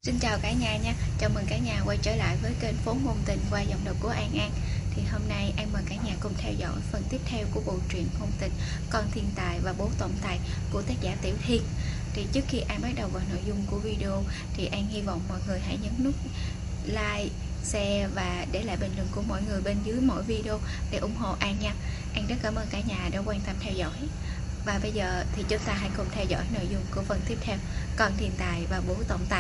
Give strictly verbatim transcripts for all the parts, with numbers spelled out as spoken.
Xin chào cả nhà nha, chào mừng cả nhà quay trở lại với kênh Phố Ngôn Tình qua giọng đọc của An An. Thì hôm nay An mời cả nhà cùng theo dõi phần tiếp theo của bộ truyện ngôn tình Con Thiên Tài và Bố Tổng Tài của tác giả Tiểu Thiên. Thì trước khi An bắt đầu vào nội dung của video thì An hy vọng mọi người hãy nhấn nút like, share và để lại bình luận của mọi người bên dưới mỗi video để ủng hộ An nha. An rất cảm ơn cả nhà đã quan tâm theo dõi. Và bây giờ thì chúng ta hãy cùng theo dõi nội dung của phần tiếp theo, Con Thiên Tài và Bố Tổng Tài.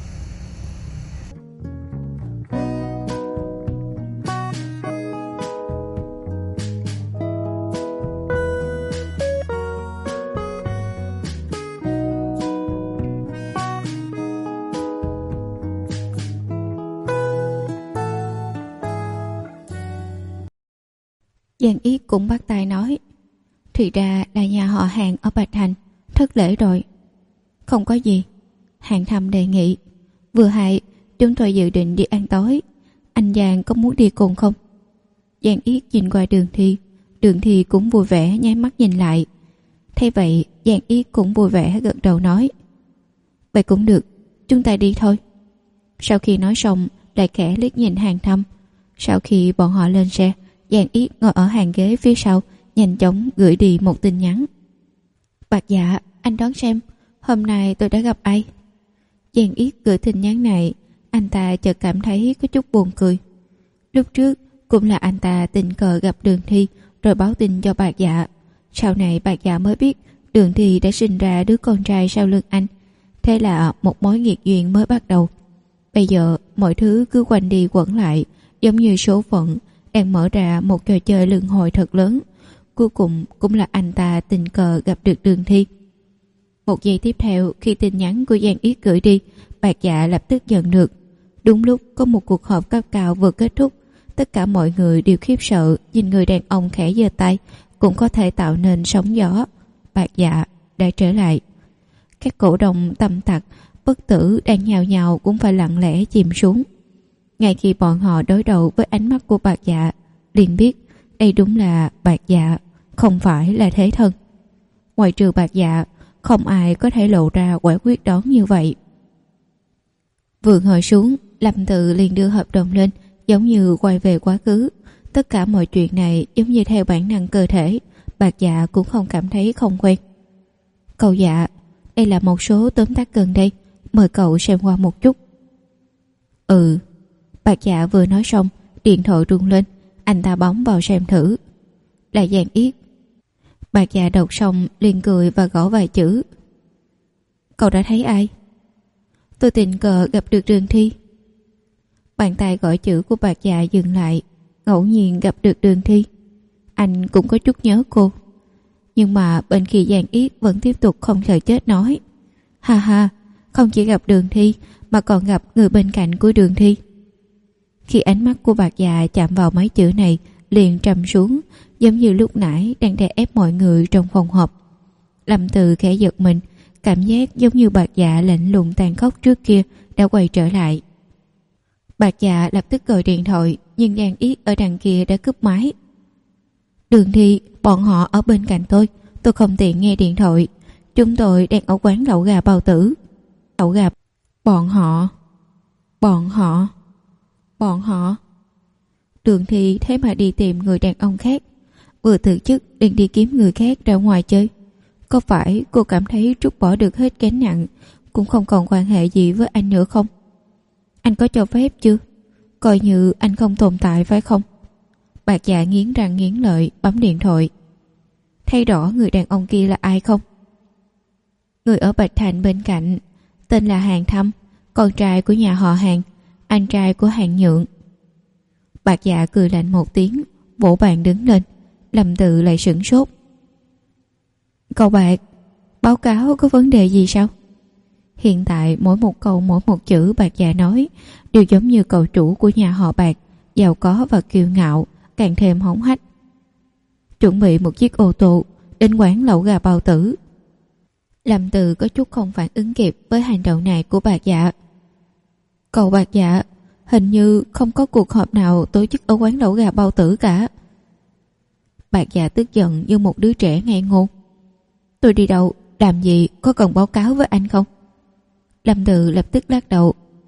Giang Yết cũng bắt tay nói, thì ra là nhà họ Hàng ở Bạch Thành, thất lễ rồi. Không có gì, Hàng Thầm đề nghị, vừa hay chúng tôi dự định đi ăn tối, anh Giang có muốn đi cùng không? Giang Yết nhìn qua Đường Thi, Đường Thi cũng vui vẻ nháy mắt nhìn lại. Thế vậy Giang Yết cũng vui vẻ gật đầu nói, vậy cũng được, chúng ta đi thôi. Sau khi nói xong lại khẽ liếc nhìn Hàng Thầm. Sau khi bọn họ lên xe, Giang Yết ngồi ở hàng ghế phía sau, nhanh chóng gửi đi một tin nhắn. Bạc Dạ, anh đoán xem, hôm nay tôi đã gặp ai? Giang Yết gửi tin nhắn này, anh ta chợt cảm thấy có chút buồn cười. Lúc trước cũng là anh ta tình cờ gặp Đường Thi rồi báo tin cho Bạc Dạ. Sau này Bạc Dạ mới biết Đường Thi đã sinh ra đứa con trai sau lưng anh. Thế là một mối nghiệt duyên mới bắt đầu. Bây giờ mọi thứ cứ quanh đi quẩn lại, giống như số phận đang mở ra một trò chơi luân hồi thật lớn. Cuối cùng cũng là anh ta tình cờ gặp được Đường Thi. Một giây tiếp theo, khi tin nhắn của Giang Yết gửi đi, Bạc Dạ lập tức nhận được. Đúng lúc có một cuộc họp cấp cao vừa kết thúc, tất cả mọi người đều khiếp sợ nhìn người đàn ông khẽ giơ tay cũng có thể tạo nên sóng gió. Bạc Dạ đã trở lại. Các cổ đông tâm tặc bất tử đang nhào nhào cũng phải lặng lẽ chìm xuống. Ngay khi bọn họ đối đầu với ánh mắt của Bạc Dạ, liền biết đây đúng là Bạc Dạ, không phải là thế thân. Ngoài trừ Bạc Dạ, không ai có thể lộ ra quả quyết đoán như vậy. Vừa ngồi xuống, Lâm Tự liền đưa hợp đồng lên, giống như quay về quá khứ. Tất cả mọi chuyện này giống như theo bản năng cơ thể. Bạc Dạ cũng không cảm thấy không quen. Cậu Dạ, đây là một số tóm tắt gần đây, mời cậu xem qua một chút. Ừ. Bạc Dạ vừa nói xong, điện thoại rung lên, anh ta bấm vào xem thử. Là Giang Yết. Bạc Dạ đọc xong liền cười và gõ vài chữ. Cậu đã thấy ai? Tôi tình cờ gặp được Đường Thi. Bàn tay gõ chữ của Bạc Dạ dừng lại. Ngẫu nhiên gặp được Đường Thi, anh cũng có chút nhớ cô. Nhưng mà bên khi Giang Yết vẫn tiếp tục không sợ chết nói, ha ha, không chỉ gặp Đường Thi mà còn gặp người bên cạnh của Đường Thi. Khi ánh mắt của Bạc Dạ chạm vào mấy chữ này, liền trầm xuống, giống như lúc nãy đang đè ép mọi người trong phòng họp. Lâm Từ khẽ giật mình, cảm giác giống như Bạc Dạ lạnh lùng tàn khốc trước kia đã quay trở lại. Bạc Dạ lập tức gọi điện thoại, nhưng Giang Yết ở đằng kia đã cúp máy. Đường Thi, bọn họ ở bên cạnh tôi, tôi không tiện nghe điện thoại. Chúng tôi đang ở quán lẩu gà Bao Tử. Lẩu gà. Bọn họ, bọn họ, bọn họ. Đường Thi thế mà đi tìm người đàn ông khác, vừa từ chức định đi kiếm người khác ra ngoài chơi. Có phải cô cảm thấy trút bỏ được hết gánh nặng, cũng không còn quan hệ gì với anh nữa không? Anh có cho phép chưa? Coi như anh không tồn tại phải không? Bạc Dạ nghiến răng nghiến lợi bấm điện thoại. Thấy rõ người đàn ông kia là ai không? Người ở Bạch Thành bên cạnh, tên là Hàng Thâm, con trai của nhà họ Hàng, anh trai của Hàng Nhượng. Bạc Dạ cười lạnh một tiếng, vỗ bàn đứng lên. Lâm Tự lại sửng sốt. Cậu Bạc, báo cáo có vấn đề gì sao? Hiện tại mỗi một câu mỗi một chữ Bạc Dạ nói đều giống như cậu chủ của nhà họ Bạc, giàu có và kiêu ngạo, càng thêm hống hách. Chuẩn bị một chiếc ô tô đến quán lẩu gà Bao Tử. Lâm Từ có chút không phản ứng kịp với hành động này của Bạc Dạ. Cậu Bạc Dạ, hình như không có cuộc họp nào tổ chức ở quán lẩu gà Bao Tử cả. Bạc Dạ tức giận như một đứa trẻ ngây ngô. Tôi đi đâu, làm gì, có cần báo cáo với anh không? Lâm Từ lập tức lắc đầu.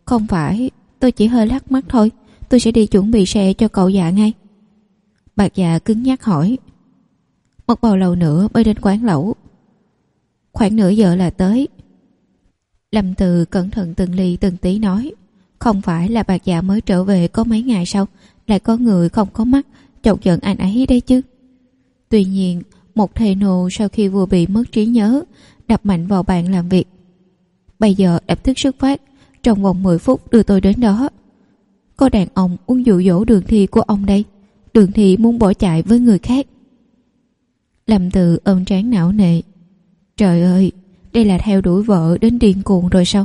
Không phải, tôi chỉ hơi lắc mắt thôi. Tôi sẽ đi chuẩn bị xe cho cậu Dạ ngay. Bạc Dạ cứng nhắc hỏi. Một bao lâu nữa mới đến quán lẩu? Khoảng nửa giờ là tới. Lâm Từ cẩn thận từng ly từng tí nói. Không phải là Bạc Dạ mới trở về có mấy ngày sau lại có người không có mắt chọc giận anh ấy đấy chứ. Tuy nhiên, một thầy nô sau khi vừa bị mất trí nhớ đập mạnh vào bàn làm việc. Bây giờ lập tức xuất phát, trong vòng mười phút đưa tôi đến đó. Có đàn ông muốn dụ dỗ Đường Thi của ông đây. Đường Thi muốn bỏ chạy với người khác. Lâm Từ ôm trán não nề. Trời ơi, đây là theo đuổi vợ đến điên cuồng rồi sao?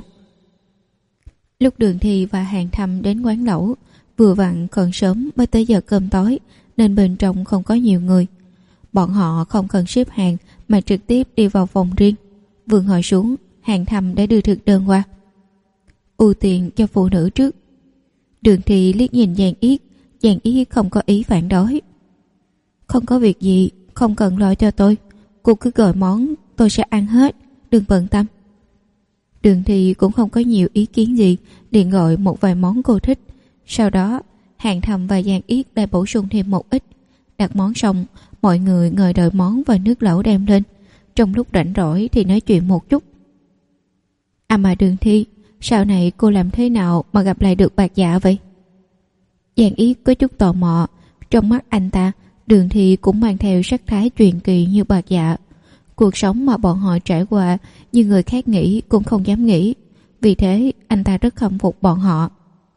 Lúc Đường Thi và Hàng Thâm đến quán lẩu, vừa vặn còn sớm mới tới giờ cơm tối, nên bên trong không có nhiều người. Bọn họ không cần xếp hàng mà trực tiếp đi vào phòng riêng. Vừa ngồi xuống, Hàng Thâm đã đưa thực đơn qua. Ưu tiên cho phụ nữ trước. Đường Thi liếc nhìn Giang Yết. Giang Yết không có ý phản đối. Không có việc gì, không cần lo cho tôi. Cô cứ gọi món, tôi sẽ ăn hết, đừng bận tâm. Đường Thi cũng không có nhiều ý kiến gì, liền gọi một vài món cô thích. Sau đó, Hàng Thâm và Giang Yết lại bổ sung thêm một ít. Đặt món xong, mọi người ngồi đợi món và nước lẩu đem lên. Trong lúc rảnh rỗi thì nói chuyện một chút. À mà Đường Thi, sau này cô làm thế nào mà gặp lại được Bạc Dạ vậy? Giang Yết có chút tò mò. Trong mắt anh ta, Đường Thi cũng mang theo sắc thái truyền kỳ như Bạc Dạ. Cuộc sống mà bọn họ trải qua như người khác nghĩ cũng không dám nghĩ. Vì thế anh ta rất khâm phục bọn họ.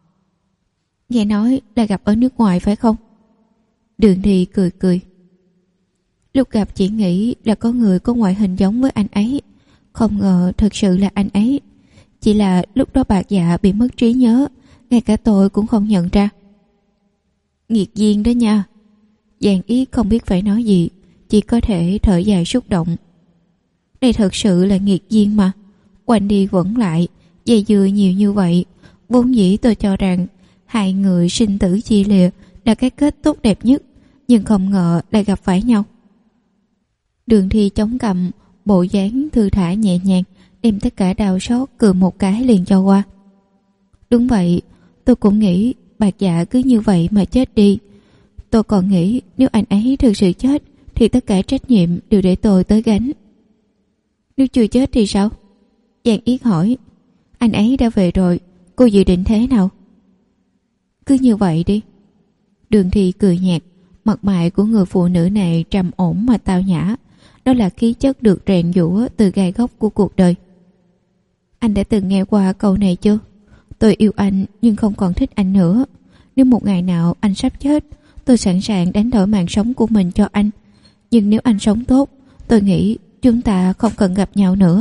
Nghe nói là gặp ở nước ngoài phải không? Đường Thi cười cười. Lúc gặp chỉ nghĩ là có người có ngoại hình giống với anh ấy. Không ngờ thực sự là anh ấy. Chỉ là lúc đó Bạc Dạ bị mất trí nhớ, ngay cả tôi cũng không nhận ra. Nghiệt duyên đó nha. Giang Yết không biết phải nói gì, chỉ có thể thở dài xúc động. Đây thật sự là nghiệt duyên mà. Quanh đi vẫn lại, dây dưa nhiều như vậy. Vốn dĩ tôi cho rằng hai người sinh tử chia lìa là cái kết tốt đẹp nhất, nhưng không ngờ lại gặp phải nhau. Đường Thi chống cằm, bộ dáng thư thả nhẹ nhàng, đem tất cả đau xót cười một cái liền cho qua. Đúng vậy, tôi cũng nghĩ Bạc Dạ cứ như vậy mà chết đi. Tôi còn nghĩ nếu anh ấy thực sự chết thì tất cả trách nhiệm đều để tôi tới gánh. Nếu chưa chết thì sao? Giang Yết hỏi. Anh ấy đã về rồi, cô dự định thế nào? Cứ như vậy đi. Đường Thi cười nhạt. Mặt mày của người phụ nữ này trầm ổn mà tao nhã. Đó là khí chất được rèn giũa từ gai góc của cuộc đời. Anh đã từng nghe qua câu này chưa? Tôi yêu anh nhưng không còn thích anh nữa. Nếu một ngày nào anh sắp chết, tôi sẵn sàng đánh đổi mạng sống của mình cho anh. Nhưng nếu anh sống tốt, tôi nghĩ chúng ta không cần gặp nhau nữa.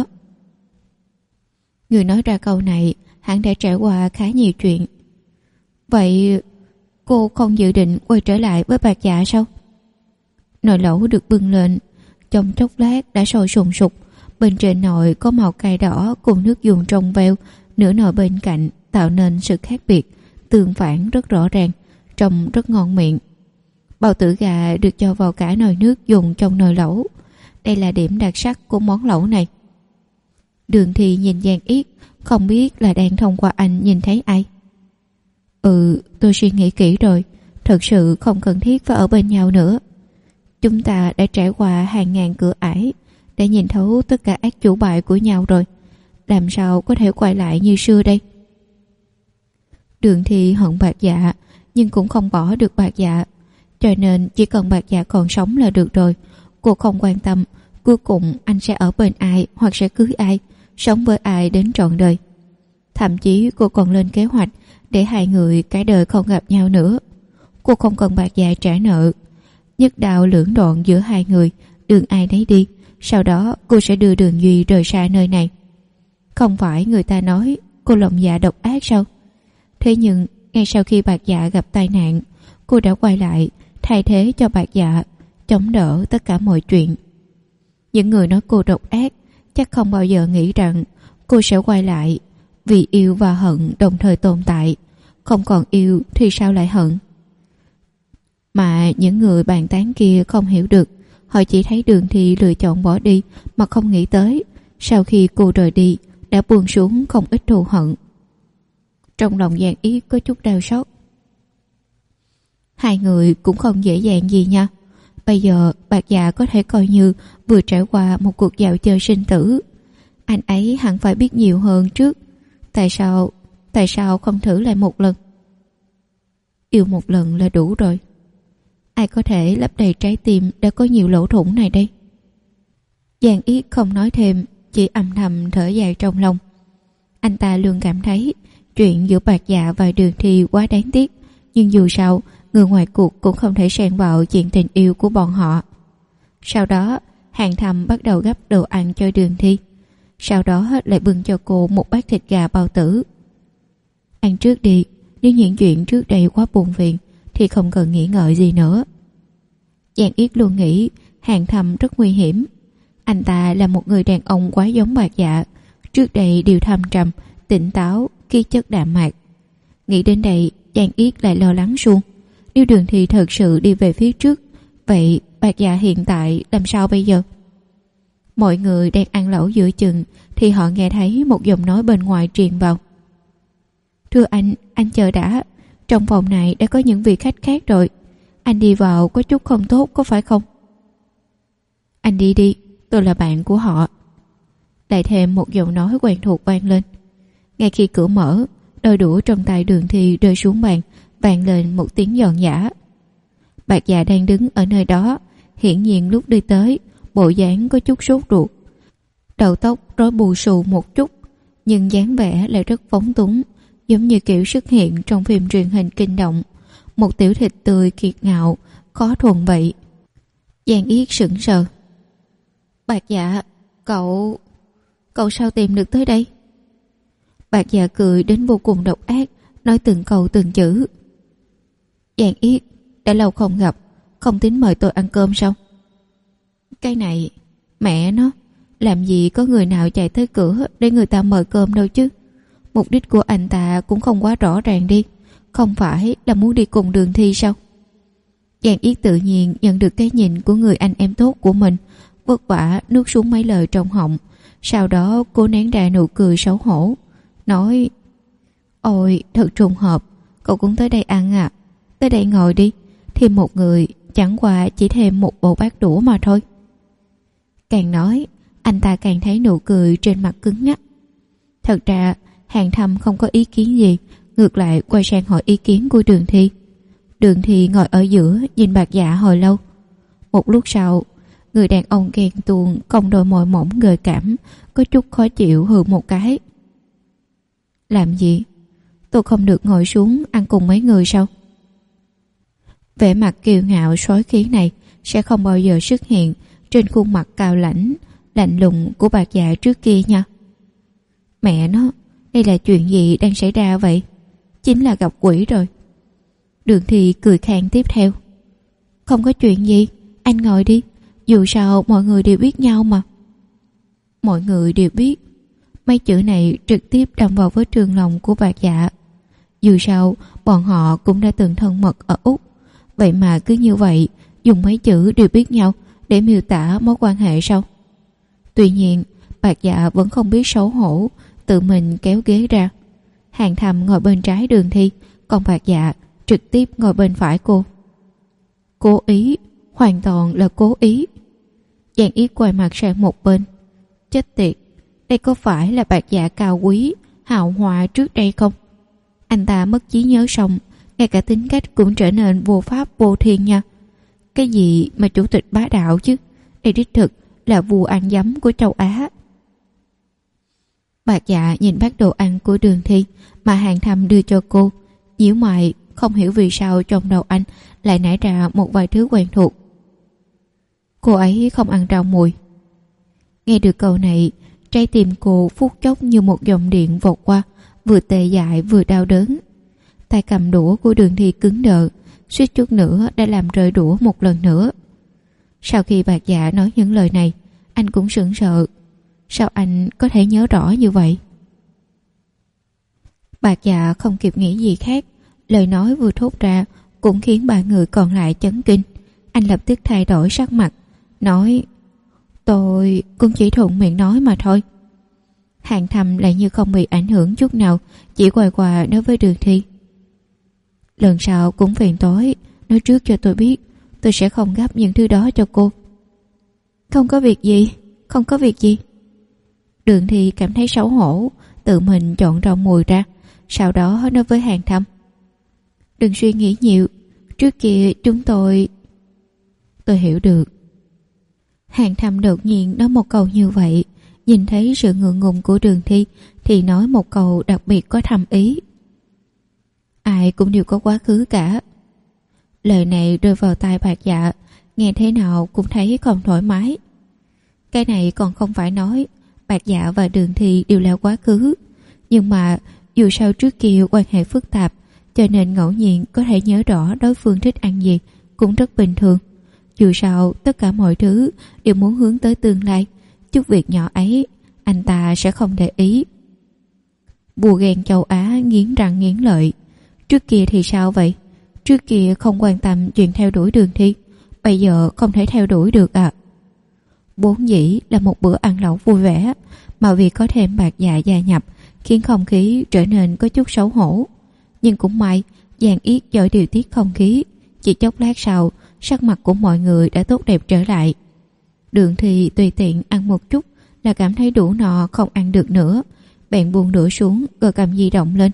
Người nói ra câu này hẳn đã trải qua khá nhiều chuyện. Vậy cô không dự định quay trở lại với Bạc Dạ sao? Nồi lẩu được bưng lên, trong chốc lát đã sôi sùng sục. Bên trên nồi có màu cay đỏ cùng nước dùng trong veo, nửa nồi bên cạnh tạo nên sự khác biệt, tương phản rất rõ ràng, trông rất ngon miệng. Bao tử gà được cho vào cả nồi nước dùng trong nồi lẩu. Đây là điểm đặc sắc của món lẩu này. Đường Thi nhìn Giang Yết, không biết là đang thông qua anh nhìn thấy ai. Ừ, tôi suy nghĩ kỹ rồi, thật sự không cần thiết phải ở bên nhau nữa. Chúng ta đã trải qua hàng ngàn cửa ải để nhìn thấu tất cả ác chủ bài của nhau rồi. Làm sao có thể quay lại như xưa đây? Đường Thi hận Bạc Dạ, nhưng cũng không bỏ được Bạc Dạ. Cho nên chỉ cần Bạc Dạ còn sống là được rồi. Cô không quan tâm cuối cùng anh sẽ ở bên ai hoặc sẽ cưới ai, sống với ai đến trọn đời. Thậm chí cô còn lên kế hoạch để hai người cả đời không gặp nhau nữa. Cô không cần Bạc Dạ trả nợ. Nhất đạo lưỡng đoạn giữa hai người, đường ai nấy đi. Sau đó cô sẽ đưa Đường Duy rời xa nơi này. Không phải người ta nói cô lòng dạ độc ác sao? Thế nhưng ngay sau khi Bạc Dạ gặp tai nạn, cô đã quay lại thay thế cho Bạc Dạ, chống đỡ tất cả mọi chuyện. Những người nói cô độc ác chắc không bao giờ nghĩ rằng cô sẽ quay lại, vì yêu và hận đồng thời tồn tại. Không còn yêu thì sao lại hận? Mà những người bàn tán kia không hiểu được. Họ chỉ thấy Đường Thi lựa chọn bỏ đi, mà không nghĩ tới sau khi cô rời đi đã buông xuống không ít thù hận. Trong lòng Giang Yết có chút đau xót. Hai người cũng không dễ dàng gì nha. Bây giờ Bạc Dạ có thể coi như vừa trải qua một cuộc dạo chơi sinh tử. Anh ấy hẳn phải biết nhiều hơn trước. Tại sao Tại sao không thử lại một lần? Yêu một lần là đủ rồi. Ai có thể lấp đầy trái tim đã có nhiều lỗ thủng này đây? Giang Yết không nói thêm, chỉ âm thầm thở dài trong lòng. Anh ta luôn cảm thấy chuyện giữa Bạc Dạ và Đường Thi quá đáng tiếc, nhưng dù sao người ngoài cuộc cũng không thể xen vào chuyện tình yêu của bọn họ. Sau đó Hàng Thầm bắt đầu gắp đồ ăn cho Đường Thi, sau đó lại bưng cho cô một bát thịt gà bao tử. Ăn trước đi, nếu những chuyện trước đây quá buồn phiền thì không cần nghĩ ngợi gì nữa. Giang Yết luôn nghĩ Hàng Thầm rất nguy hiểm. Anh ta là một người đàn ông quá giống Bạc Dạ, trước đây đều thâm trầm, tỉnh táo, khí chất đạm mạc. Nghĩ đến đây, Giang Yết lại lo lắng suông. Nếu Đường Thi thật sự đi về phía trước, vậy Bạc Dạ hiện tại làm sao bây giờ? Mọi người đang ăn lẩu giữa chừng thì họ nghe thấy một giọng nói bên ngoài truyền vào. Thưa anh, anh chờ đã. Trong phòng này đã có những vị khách khác rồi. Anh đi vào có chút không tốt, có phải không? Anh đi đi, tôi là bạn của họ. Lại thêm một giọng nói quen thuộc vang lên. Ngay khi cửa mở, đôi đũa trong tay Đường Thi rơi xuống bàn, vang lên một tiếng giòn giã. Bạc Dạ đang đứng ở nơi đó, hiển nhiên lúc đi tới, bộ dáng có chút sốt ruột. Đầu tóc rối bù xù một chút, nhưng dáng vẻ lại rất phóng túng, giống như kiểu xuất hiện trong phim truyền hình kinh động. Một tiểu thịt tươi kiệt ngạo, khó thuần vậy. Giang Yết sững sờ. Bạc Dạ, cậu... Cậu sao tìm được tới đây? Bạc Dạ cười đến vô cùng độc ác, nói từng câu từng chữ. Giang Yết, đã lâu không gặp, không tính mời tôi ăn cơm sao? Cái này, mẹ nó, làm gì có người nào chạy tới cửa để người ta mời cơm đâu chứ. Mục đích của anh ta cũng không quá rõ ràng đi, không phải là muốn đi cùng Đường Thi sao? Giang Yết tự nhiên nhận được cái nhìn của người anh em tốt của mình, vất vả nuốt xuống mấy lời trong họng, sau đó cô nén ra nụ cười xấu hổ, nói: Ôi, thật trùng hợp, cậu cũng tới đây ăn à? Tới đây ngồi đi, thêm một người chẳng qua chỉ thêm một bộ bát đũa mà thôi. Càng nói, anh ta càng thấy nụ cười trên mặt cứng ngắc. Thật ra Hàng Thầm không có ý kiến gì, ngược lại quay sang hỏi ý kiến của Đường Thi. Đường Thi ngồi ở giữa nhìn Bạc Dạ hồi lâu. Một lúc sau, người đàn ông ghen tuông cong đôi môi mỏng gợi cảm, có chút khó chịu hừ một cái. Làm gì? Tôi không được ngồi xuống ăn cùng mấy người sao? Vẻ mặt kiêu ngạo sói khí này sẽ không bao giờ xuất hiện trên khuôn mặt cao lãnh, lạnh lùng của Bạc Dạ trước kia nha. Mẹ nó, đây là chuyện gì đang xảy ra vậy? Chính là gặp quỷ rồi. Đường Thi cười khang tiếp theo. Không có chuyện gì, anh ngồi đi, dù sao mọi người đều biết nhau mà. Mọi người đều biết. Mấy chữ này trực tiếp đâm vào vết thương lòng của Bạc Dạ. Dù sao bọn họ cũng đã từng thân mật ở Úc, vậy mà cứ như vậy dùng mấy chữ đều biết nhau để miêu tả mối quan hệ sao? Tuy nhiên Bạc Dạ vẫn không biết xấu hổ, tự mình kéo ghế ra. Hàng Thầm ngồi bên trái Đường Thi, còn Bạc Dạ trực tiếp ngồi bên phải cô. Cố ý, hoàn toàn là cố ý. Giang Yết quay mặt sang một bên. Chết tiệt, đây có phải là Bạc Dạ cao quý, hào hoa trước đây không? Anh ta mất trí nhớ xong, ngay cả tính cách cũng trở nên vô pháp vô thiên nha. Cái gì mà chủ tịch bá đạo chứ? Đây đích thực là vua ăn giấm của châu Á. Bạc Dạ nhìn bát đồ ăn của Đường Thi mà Hàng Thầm đưa cho cô, nhíu mày, không hiểu vì sao trong đầu anh lại nảy ra một vài thứ quen thuộc. Cô ấy không ăn rau mùi. Nghe được câu này, trái tim cô phút chốc như một dòng điện vọt qua, vừa tê dại vừa đau đớn. Tay cầm đũa của Đường Thi cứng đờ, suýt chút nữa đã làm rơi đũa một lần nữa. Sau khi Bạc Dạ nói những lời này, anh cũng sững sờ. Sao anh có thể nhớ rõ như vậy? Bạc Dạ không kịp nghĩ gì khác, lời nói vừa thốt ra cũng khiến ba người còn lại chấn kinh. Anh lập tức thay đổi sắc mặt, nói: Tôi cũng chỉ thuận miệng nói mà thôi. Hàng Thâm lại như không bị ảnh hưởng chút nào, chỉ quay qua nói với Đường Thi: lần sau cũng phiền tối nói trước cho tôi biết, tôi sẽ không gấp những thứ đó cho cô. Không có việc gì, không có việc gì. Đường Thi cảm thấy xấu hổ, tự mình chọn rau mùi ra, sau đó nói với Hàng Thâm: đừng suy nghĩ nhiều, trước kia chúng tôi... Tôi hiểu được. Hàng Thâm đột nhiên nói một câu như vậy, nhìn thấy sự ngượng ngùng của Đường Thi thì nói một câu đặc biệt có thâm ý: ai cũng đều có quá khứ cả. Lời này rơi vào tai Bạc Dạ, nghe thế nào cũng thấy không thoải mái. Cái này còn không phải nói Bạc Dạ và Đường Thi đều là quá khứ, nhưng mà dù sao trước kia quan hệ phức tạp, cho nên ngẫu nhiên có thể nhớ rõ đối phương thích ăn gì cũng rất bình thường. Dù sao tất cả mọi thứ đều muốn hướng tới tương lai, chút việc nhỏ ấy anh ta sẽ không để ý. Bùa ghen châu Á nghiến răng nghiến lợi: trước kia thì sao vậy? Trước kia không quan tâm chuyện theo đuổi Đường Thi, bây giờ không thể theo đuổi được à? Vốn dĩ là một bữa ăn lẩu vui vẻ, mà vì có thêm Bạc Dạ gia nhập khiến không khí trở nên có chút xấu hổ. Nhưng cũng may Giang Yết giỏi điều tiết không khí, chỉ chốc lát sau sắc mặt của mọi người đã tốt đẹp trở lại. Đường Thi tùy tiện ăn một chút là cảm thấy đủ no không ăn được nữa, bèn buông đũa xuống rồi cầm di động lên.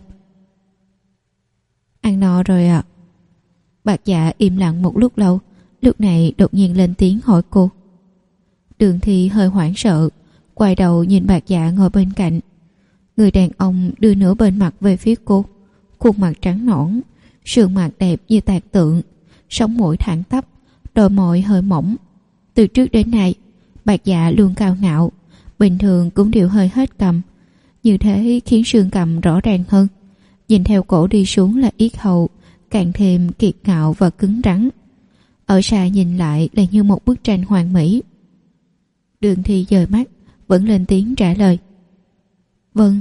Ăn no rồi ạ. À? Bạc Dạ im lặng một lúc lâu, lúc này đột nhiên lên tiếng hỏi cô. Đường Thi hơi hoảng sợ, quay đầu nhìn Bạc Dạ ngồi bên cạnh. Người đàn ông đưa nửa bên mặt về phía cô, khuôn mặt trắng nõn, sườn mặt đẹp như tạc tượng, sống mũi thẳng tắp, đôi môi hơi mỏng. Từ trước đến nay Bạc Dạ luôn cao ngạo, bình thường cũng đều hơi hết cằm, như thế khiến sườn cằm rõ ràng hơn. Nhìn theo cổ đi xuống là yết hầu, càng thêm kiệt ngạo và cứng rắn. Ở xa nhìn lại là như một bức tranh hoàn mỹ. Đường Thi dời mắt, vẫn lên tiếng trả lời: vâng.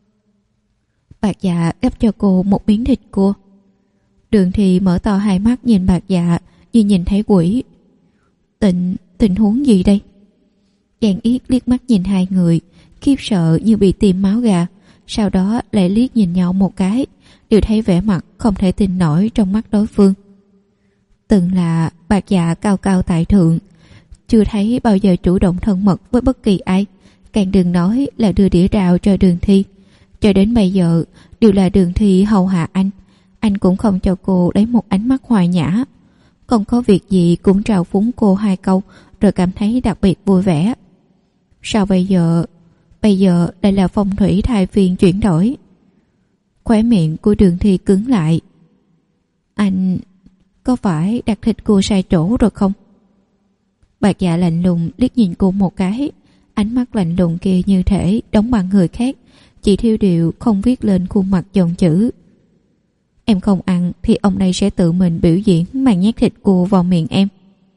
Bạc Dạ gắp cho cô một miếng thịt cua. Đường Thi mở to hai mắt nhìn Bạc Dạ như nhìn thấy quỷ. Tình, tình huống gì đây? Giang Yết liếc mắt nhìn hai người, khiếp sợ như bị tiêm máu gà, sau đó lại liếc nhìn nhau một cái, đều thấy vẻ mặt không thể tin nổi trong mắt đối phương. Từng là Bạc Dạ cao cao tại thượng, chưa thấy bao giờ chủ động thân mật với bất kỳ ai, càng đừng nói là đưa đĩa rào cho Đường Thi. Cho đến bây giờ đều là Đường Thi hầu hạ anh, anh cũng không cho cô lấy một ánh mắt hòa nhã, không có việc gì cũng trào phúng cô hai câu rồi cảm thấy đặc biệt vui vẻ. Sao bây giờ bây giờ đây là phong thủy thay phiên chuyển đổi? Khóe miệng của Đường Thi cứng lại. Anh có phải đặt thịt cua sai chỗ rồi không? Bạc Dạ lạnh lùng liếc nhìn cô một cái, ánh mắt lạnh lùng kia như thể đóng bằng người khác, chỉ thiêu điệu không viết lên khuôn mặt dòng chữ. Em không ăn thì ông đây sẽ tự mình biểu diễn mà nhét thịt cua vào miệng em.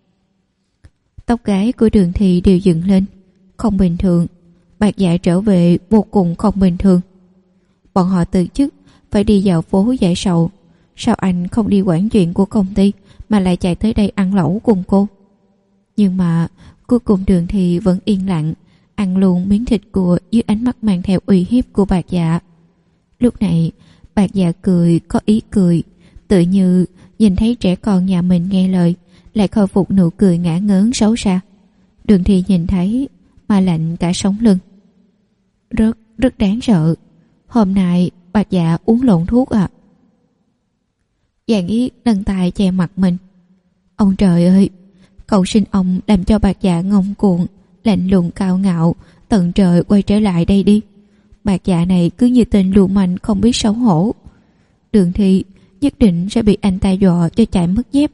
Tóc gái của Đường Thi đều dựng lên. Không bình thường. Bạc Dạ trở về vô cùng không bình thường. Bọn họ từ chức phải đi dạo phố giải sầu, sao anh không đi quản chuyện của công ty mà lại chạy tới đây ăn lẩu cùng cô? Nhưng mà cuối cùng Đường Thi vẫn yên lặng ăn luôn miếng thịt cua dưới ánh mắt mang theo uy hiếp của Bạc Dạ. Lúc này Bạc Dạ cười có ý cười, tự như nhìn thấy trẻ con nhà mình nghe lời, lại khôi phục nụ cười ngả ngớn xấu xa. Đường Thi nhìn thấy mà lạnh cả sống lưng. Rất, rất đáng sợ. Hôm nay Bạc Dạ uống lộn thuốc à? Giang Yết nâng tay che mặt mình. Ông trời ơi, cầu xin ông làm cho Bạc Dạ ngông cuồng, lạnh lùng cao ngạo, tận trời quay trở lại đây đi. Bạc Dạ này cứ như tên lưu manh không biết xấu hổ. Đường Thi nhất định sẽ bị anh ta dọa cho chạy mất dép.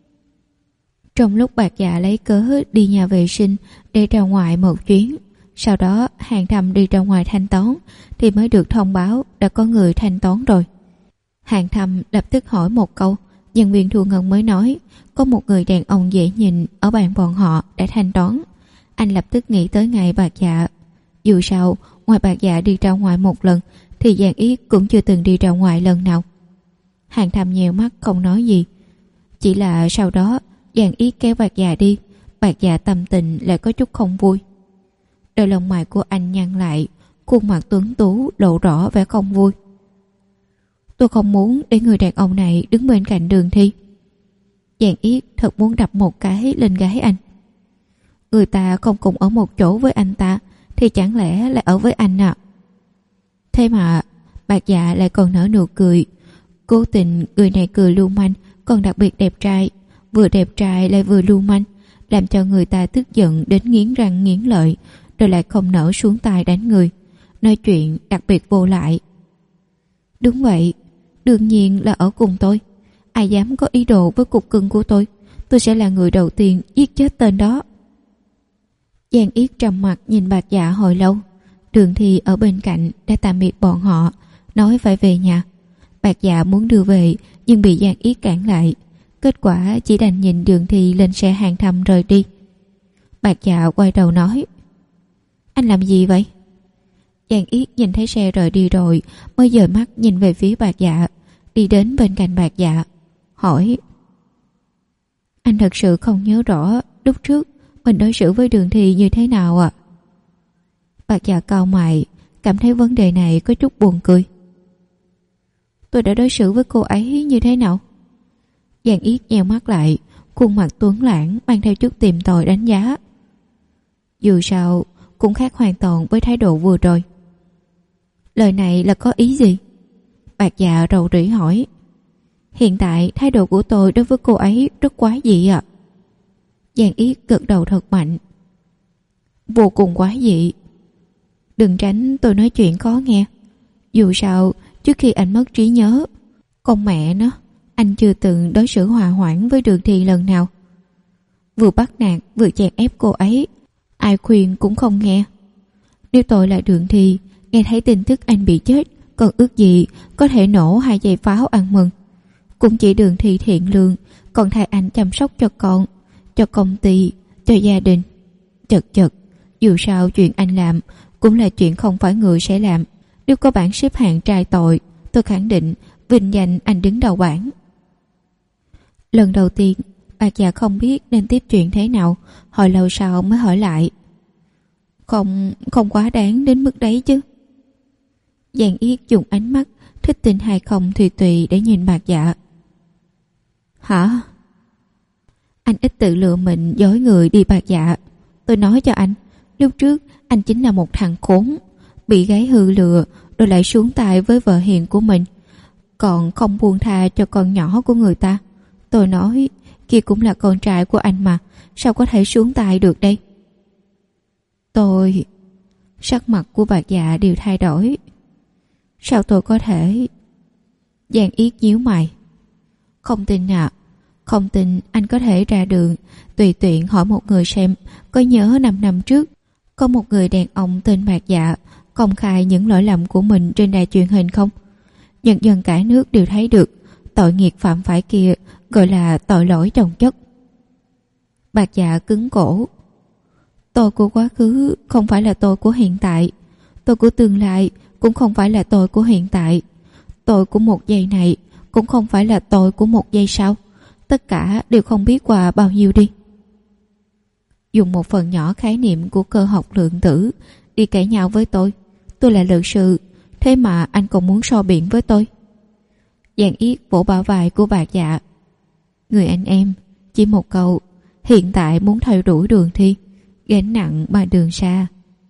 Trong lúc Bạc Dạ lấy cớ đi nhà vệ sinh để ra ngoài một chuyến, sau đó Hàng Thâm đi ra ngoài thanh toán thì mới được thông báo đã có người thanh toán rồi. Hàng Thâm lập tức hỏi một câu, nhân viên thu ngân mới nói có một người đàn ông dễ nhìn ở bàn bọn họ đã thanh toán. Anh lập tức nghĩ tới ngày Bạc Dạ. Dù sao ngoài Bạc Dạ đi ra ngoài một lần thì Giang Yết cũng chưa từng đi ra ngoài lần nào. Hàng Thâm nhèo mắt không nói gì, chỉ là sau đó Giang Yết kéo Bạc Dạ đi, Bạc Dạ tâm tình lại có chút không vui. Đôi lông mày của anh nhăn lại, khuôn mặt tuấn tú lộ rõ vẻ không vui. Tôi không muốn để người đàn ông này đứng bên cạnh Đường Thi. Giang Yết thật muốn đập một cái lên gái anh. Người ta không cùng ở một chỗ với anh ta thì chẳng lẽ lại ở với anh à? Thế mà Bạc Dạ lại còn nở nụ cười. Cố tình người này cười lưu manh, còn đặc biệt đẹp trai. Vừa đẹp trai lại vừa lưu manh, làm cho người ta tức giận đến nghiến răng nghiến lợi, rồi lại không nỡ xuống tay đánh người. Nói chuyện đặc biệt vô lại. Đúng vậy, đương nhiên là ở cùng tôi. Ai dám có ý đồ với cục cưng của tôi, tôi sẽ là người đầu tiên giết chết tên đó. Giang Yết trầm mặt nhìn Bạc Dạ hồi lâu. Đường Thi ở bên cạnh đã tạm biệt bọn họ, nói phải về nhà. Bạc Dạ muốn đưa về nhưng bị Giang Yết cản lại. Kết quả chỉ đành nhìn Đường Thi lên xe Hàng Thâm rời đi. Bạc Dạ quay đầu nói: Anh làm gì vậy? Giang Yết nhìn thấy xe rời đi rồi mới dời mắt nhìn về phía Bạc Dạ, đi đến bên cạnh Bạc Dạ hỏi: Anh thật sự không nhớ rõ lúc trước mình đối xử với Đường Thi như thế nào à? Bạc Dạ cau mày, cảm thấy vấn đề này có chút buồn cười. Tôi đã đối xử với cô ấy như thế nào? Giang Yết nheo mắt lại, khuôn mặt tuấn lãng mang theo chút tìm tòi đánh giá. Dù sao cũng khác hoàn toàn với thái độ vừa rồi. Lời này là có ý gì? Bạc Dạ rầu rĩ hỏi. Hiện tại thái độ của tôi đối với cô ấy rất quá dị ạ. À? Giang Yết gật đầu thật mạnh. Vô cùng quá dị. Đừng tránh tôi nói chuyện khó nghe. Dù sao trước khi anh mất trí nhớ, con mẹ nó, anh chưa từng đối xử hòa hoãn với Đường Thi lần nào. Vừa bắt nạt vừa chèn ép cô ấy, ai khuyên cũng không nghe. Nếu tôi là Đường Thi, nghe thấy tin tức anh bị chết, còn ước gì có thể nổ hai dây pháo ăn mừng. Cũng chỉ Đường Thi thiện lương, còn thay anh chăm sóc cho con, cho công ty, cho gia đình. Chật chật, dù sao chuyện anh làm cũng là chuyện không phải người sẽ làm. Nếu có bảng xếp hạng trai tội, tôi khẳng định vinh danh anh đứng đầu bảng. Lần đầu tiên Bạc Dạ không biết nên tiếp chuyện thế nào, hồi lâu sau mới hỏi lại. Không, không quá đáng đến mức đấy chứ? Giang Yết dùng ánh mắt thích tình hay không tùy tùy để nhìn Bạc Dạ. Hả? Anh ít tự lừa mình dối người đi Bạc Dạ. Tôi nói cho anh, lúc trước anh chính là một thằng khốn, bị gái hư lừa rồi lại xuống tay với vợ hiền của mình, còn không buông tha cho con nhỏ của người ta. Tôi nói kia cũng là con trai của anh mà, sao có thể xuống tay được đây? Tôi... Sắc mặt của Bạc Dạ đều thay đổi. Sao tôi có thể... Giang Yết nhíu mày. Không tin à? Không tin anh có thể ra đường tùy tiện hỏi một người xem có nhớ năm năm trước có một người đàn ông tên Bạc Dạ công khai những lỗi lầm của mình trên đài truyền hình không? Nhân dân cả nước đều thấy được tội nghiệt phạm phải kia gọi là tội lỗi chồng chất. Bạc Dạ cứng cổ. Tôi của quá khứ không phải là tôi của hiện tại, tôi của tương lai cũng không phải là tôi của hiện tại, tôi của một giây này cũng không phải là tôi của một giây sau. Tất cả đều không biết qua bao nhiêu đi. Dùng một phần nhỏ khái niệm của cơ học lượng tử đi cãi nhau với tôi. Tôi là luật sư, thế mà anh còn muốn so biện với tôi? Giang Yết vỗ bả vai của Bạc Dạ. Người anh em, chỉ một câu, hiện tại muốn theo đuổi Đường Thi, gánh nặng mà đường xa.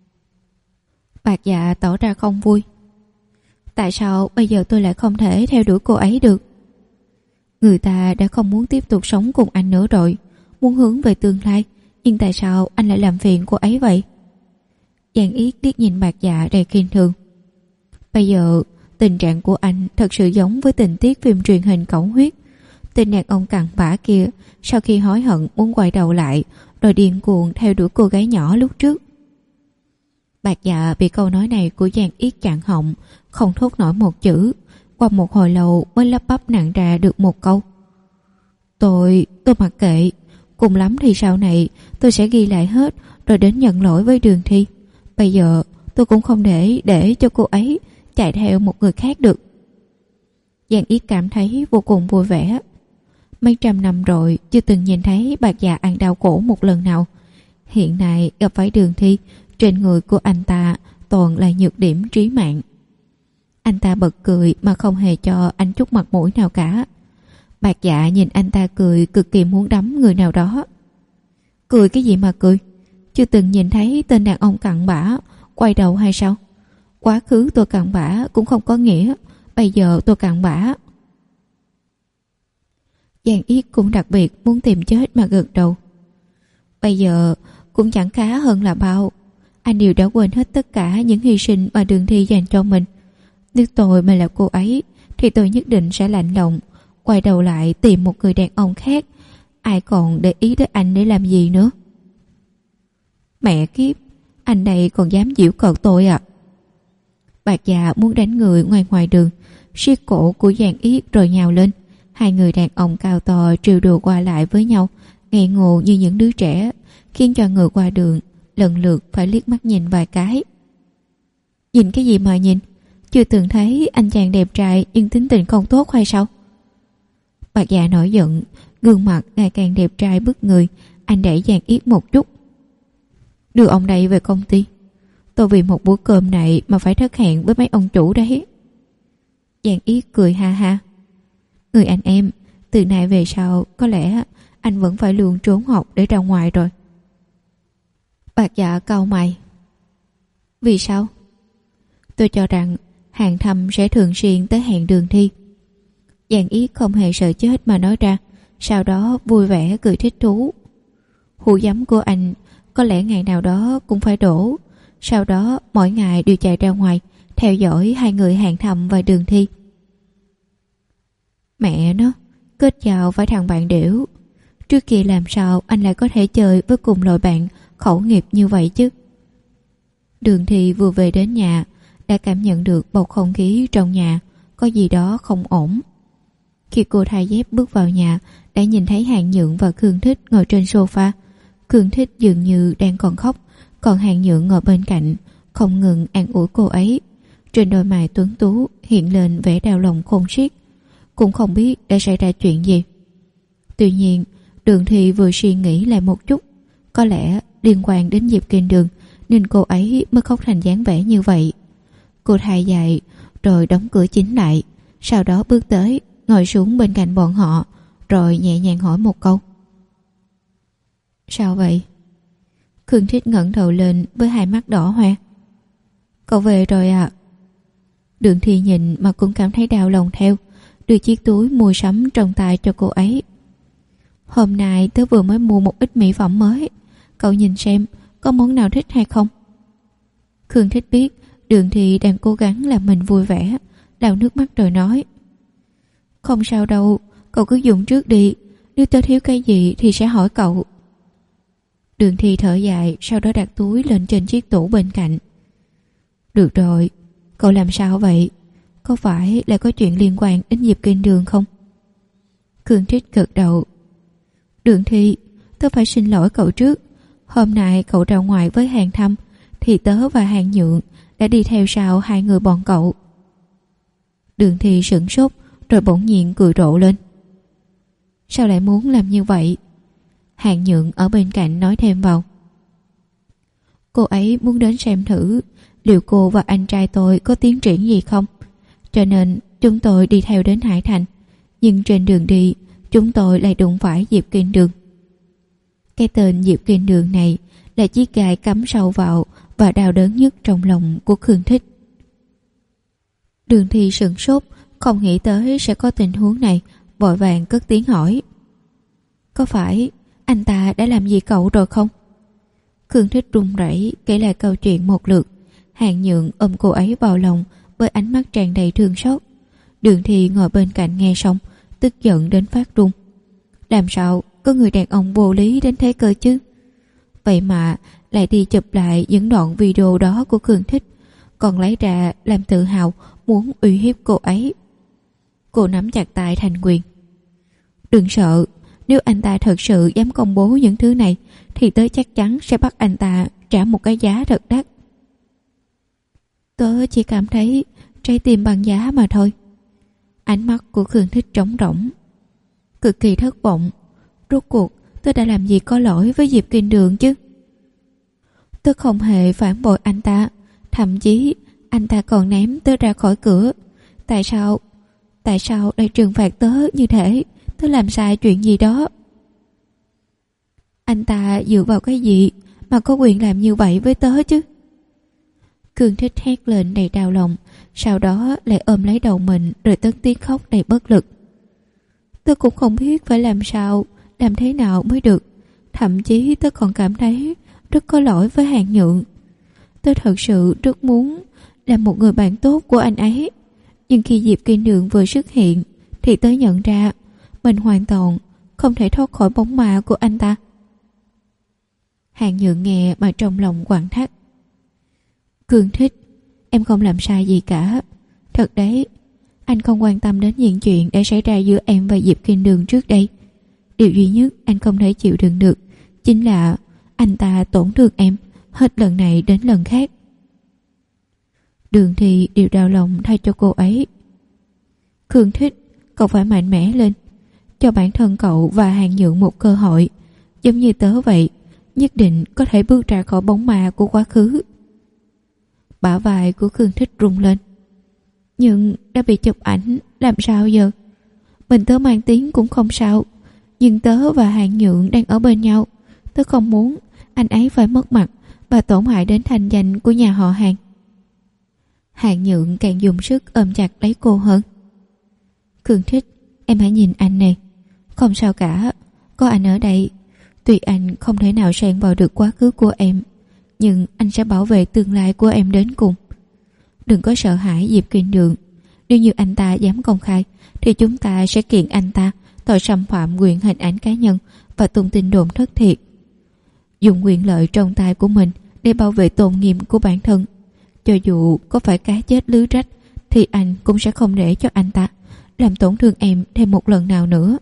Bạc Dạ tỏ ra không vui. Tại sao bây giờ tôi lại không thể theo đuổi cô ấy được? Người ta đã không muốn tiếp tục sống cùng anh nữa rồi, muốn hướng về tương lai, nhưng tại sao anh lại làm phiền cô ấy vậy? Giang Yết liếc nhìn Bạc Dạ đầy khinh thường. Bây giờ tình trạng của anh thật sự giống với tình tiết phim truyền hình Cẩu Huyết. Tên đàn ông cặn bã kia sau khi hối hận muốn quay đầu lại, rồi điên cuồng theo đuổi cô gái nhỏ lúc trước. Bạc Dạ bị câu nói này của Giang Yết chặn họng, không thốt nổi một chữ. Qua một hồi lâu mới lắp bắp nặng ra được một câu. Tôi, tôi mặc kệ. Cùng lắm thì sau này tôi sẽ ghi lại hết rồi đến nhận lỗi với Đường Thi. Bây giờ tôi cũng không để để cho cô ấy chạy theo một người khác được. Giang Yết cảm thấy vô cùng vui vẻ. Mấy trăm năm rồi chưa từng nhìn thấy Bạc Dạ ăn đau khổ một lần nào. Hiện nay gặp phải Đường Thi, trên người của anh ta toàn là nhược điểm trí mạng. Anh ta bật cười mà không hề cho anh chút mặt mũi nào cả. Bạc Dạ nhìn anh ta cười, cực kỳ muốn đấm người nào đó. Cười cái gì mà cười? Chưa từng nhìn thấy tên đàn ông cặn bã quay đầu hay sao? Quá khứ tôi cặn bã cũng không có nghĩa bây giờ tôi cặn bã. Giang Yết cũng đặc biệt muốn tìm chết mà gật đầu. Bây giờ cũng chẳng khá hơn là bao. Anh đều đã quên hết tất cả những hy sinh mà Đường Thi dành cho mình. Nếu tôi mà là cô ấy thì tôi nhất định sẽ lạnh lùng quay đầu lại tìm một người đàn ông khác. Ai còn để ý tới anh để làm gì nữa? Mẹ kiếp, anh đây còn dám giễu cợt tôi à? Bạc Dạ muốn đánh người ngoài ngoài đường, siết cổ của Giang Yết rồi nhào lên. Hai người đàn ông cao to trêu đùa qua lại với nhau, ngây ngô như những đứa trẻ, khiến cho người qua đường lần lượt phải liếc mắt nhìn vài cái. Nhìn cái gì mà nhìn? Chưa từng thấy anh chàng đẹp trai nhưng tính tình không tốt hay sao? Bạc Dạ nổi giận, gương mặt ngày càng đẹp trai bức người. Anh đẩy Giang Yết một chút. Đưa ông đây về công ty. Tôi vì một bữa cơm này mà phải thất hẹn với mấy ông chủ đấy. Giang Yết cười ha ha. Người anh em, từ nay về sau có lẽ anh vẫn phải luôn trốn học để ra ngoài rồi. Bạc Dạ cau mày. Vì sao? Tôi cho rằng Hàng Thâm sẽ thường xuyên tới hẹn Đường Thi. Giang Yết không hề sợ chết mà nói ra, sau đó vui vẻ cười thích thú. Hũ giấm của anh có lẽ ngày nào đó cũng phải đổ. Sau đó mỗi ngày đều chạy ra ngoài theo dõi hai người Hàng Thâm và Đường Thi. Mẹ nó, kết giao phải thằng bạn đểu. Trước kia làm sao anh lại có thể chơi với cùng loại bạn khẩu nghiệp như vậy chứ? Đường Thi vừa về đến nhà đã cảm nhận được bầu không khí trong nhà có gì đó không ổn. Khi cô thay dép bước vào nhà đã nhìn thấy Hàng Nhượng và Khương Thích ngồi trên sofa. Khương Thích dường như đang còn khóc, còn Hàng Nhượng ngồi bên cạnh không ngừng an ủi cô ấy. Trên đôi mày tuấn tú hiện lên vẻ đau lòng khôn xiết, cũng không biết đã xảy ra chuyện gì. Tuy nhiên Đường Thi vừa suy nghĩ lại một chút, có lẽ liên quan đến Diệp Kinh Đường nên cô ấy mới khóc thành dáng vẻ như vậy. Cô thay giày rồi đóng cửa chính lại, sau đó bước tới ngồi xuống bên cạnh bọn họ rồi nhẹ nhàng hỏi một câu. Sao vậy? Khương Thích ngẩng đầu lên với hai mắt đỏ hoe. Cậu về rồi ạ. À? Đường Thi nhìn mà cũng cảm thấy đau lòng theo, đưa chiếc túi mua sắm trong tay cho cô ấy. Hôm nay tớ vừa mới mua một ít mỹ phẩm mới, cậu nhìn xem có món nào thích hay không? Khương Thích biết Đường Thi đang cố gắng làm mình vui vẻ, lau nước mắt rồi nói. Không sao đâu, cậu cứ dùng trước đi, nếu tớ thiếu cái gì thì sẽ hỏi cậu. Đường Thi thở dài, sau đó đặt túi lên trên chiếc tủ bên cạnh. Được rồi, cậu làm sao vậy? Có phải là có chuyện liên quan đến Diệp Kinh Đường không? Khương Thích gật đầu. Đường Thi, tớ phải xin lỗi cậu trước. Hôm nay cậu ra ngoài với Hàng Thâm thì tớ và Hàng Nhượng đã đi theo sau hai người bọn cậu. Đường Thi sửng sốt rồi bỗng nhiên cười rộ lên. Sao lại muốn làm như vậy? Hàng Nhượng ở bên cạnh nói thêm vào. Cô ấy muốn đến xem thử liệu cô và anh trai tôi có tiến triển gì không, cho nên chúng tôi đi theo đến Hải Thành. Nhưng trên đường đi chúng tôi lại đụng phải Diệp Kinh Đường. Cái tên Diệp Kinh Đường này là chiếc gai cắm sâu vào và đau đớn nhất trong lòng của Khương Thích. Đường Thi sửng sốt, không nghĩ tới sẽ có tình huống này, vội vàng cất tiếng hỏi. Có phải anh ta đã làm gì cậu rồi không? Khương Thích run rẩy kể lại câu chuyện một lượt. Hàng Nhượng ôm cô ấy vào lòng với ánh mắt tràn đầy thương xót. Đường Thi ngồi bên cạnh nghe xong, tức giận đến phát run. Làm sao có người đàn ông vô lý đến thế cơ chứ? Vậy mà lại đi chụp lại những đoạn video đó của Khương Thích, còn lấy ra làm tự hào muốn uy hiếp cô ấy. Cô nắm chặt tay thành quyền. Đừng sợ, nếu anh ta thật sự dám công bố những thứ này thì tớ chắc chắn sẽ bắt anh ta trả một cái giá thật đắt. Tớ chỉ cảm thấy trái tim bằng giá mà thôi. Ánh mắt của Khương Thích trống rỗng, cực kỳ thất vọng. Rốt cuộc tớ đã làm gì có lỗi với Diệp Kinh Đường chứ? Tớ không hề phản bội anh ta, Thậm chí anh ta còn ném tớ ra khỏi cửa. Tại sao Tại sao lại trừng phạt tớ như thế? Tớ làm sai chuyện gì đó? Anh ta dựa vào cái gì mà có quyền làm như vậy với tớ chứ? Cương Thích hét lên đầy đau lòng, sau đó lại ôm lấy đầu mình rồi tất tiếng khóc đầy bất lực. Tớ cũng không biết phải làm sao, làm thế nào mới được. Thậm chí tớ còn cảm thấy rất có lỗi với Hàn Nhượng. Tớ thật sự rất muốn làm một người bạn tốt của anh ấy. Nhưng khi Diệp Kiên Đường vừa xuất hiện thì tớ nhận ra mình hoàn toàn không thể thoát khỏi bóng ma của anh ta. Hàn Nhượng nghe mà trong lòng quặn thắt. Cương Thích, em không làm sai gì cả. Thật đấy, anh không quan tâm đến những chuyện đã xảy ra giữa em và Diệp Kiên Đường trước đây. Điều duy nhất anh không thể chịu đựng được chính là anh ta tổn thương em hết lần này đến lần khác. Đường Thì đều đau lòng thay cho cô ấy. Cương Thích, cậu phải mạnh mẽ lên, cho bản thân cậu và Hàn Nhượng một cơ hội. Giống như tớ vậy, nhất định có thể bước ra khỏi bóng ma của quá khứ. Bả vai của Cương Thích rung lên. Nhưng đã bị chụp ảnh, làm sao giờ? Mình tớ mang tiếng cũng không sao, nhưng tớ và Hàn Nhượng đang ở bên nhau. Tớ không muốn anh ấy phải mất mặt và tổn hại đến thanh danh của nhà họ Hàn. Hàn Nhượng càng dùng sức ôm chặt lấy cô hơn. Cương Thích, em hãy nhìn anh này. Không sao cả, có anh ở đây. Tuy anh không thể nào xen vào được quá khứ của em, nhưng anh sẽ bảo vệ tương lai của em đến cùng. Đừng có sợ hãi Diệp Kiên Đường. Nếu như anh ta dám công khai thì chúng ta sẽ kiện anh ta tội xâm phạm quyền hình ảnh cá nhân và tung tin đồn thất thiệt. Dùng quyền lợi trong tay của mình để bảo vệ tôn nghiêm của bản thân. Cho dù có phải cá chết lưới rách thì anh cũng sẽ không để cho anh ta làm tổn thương em thêm một lần nào nữa.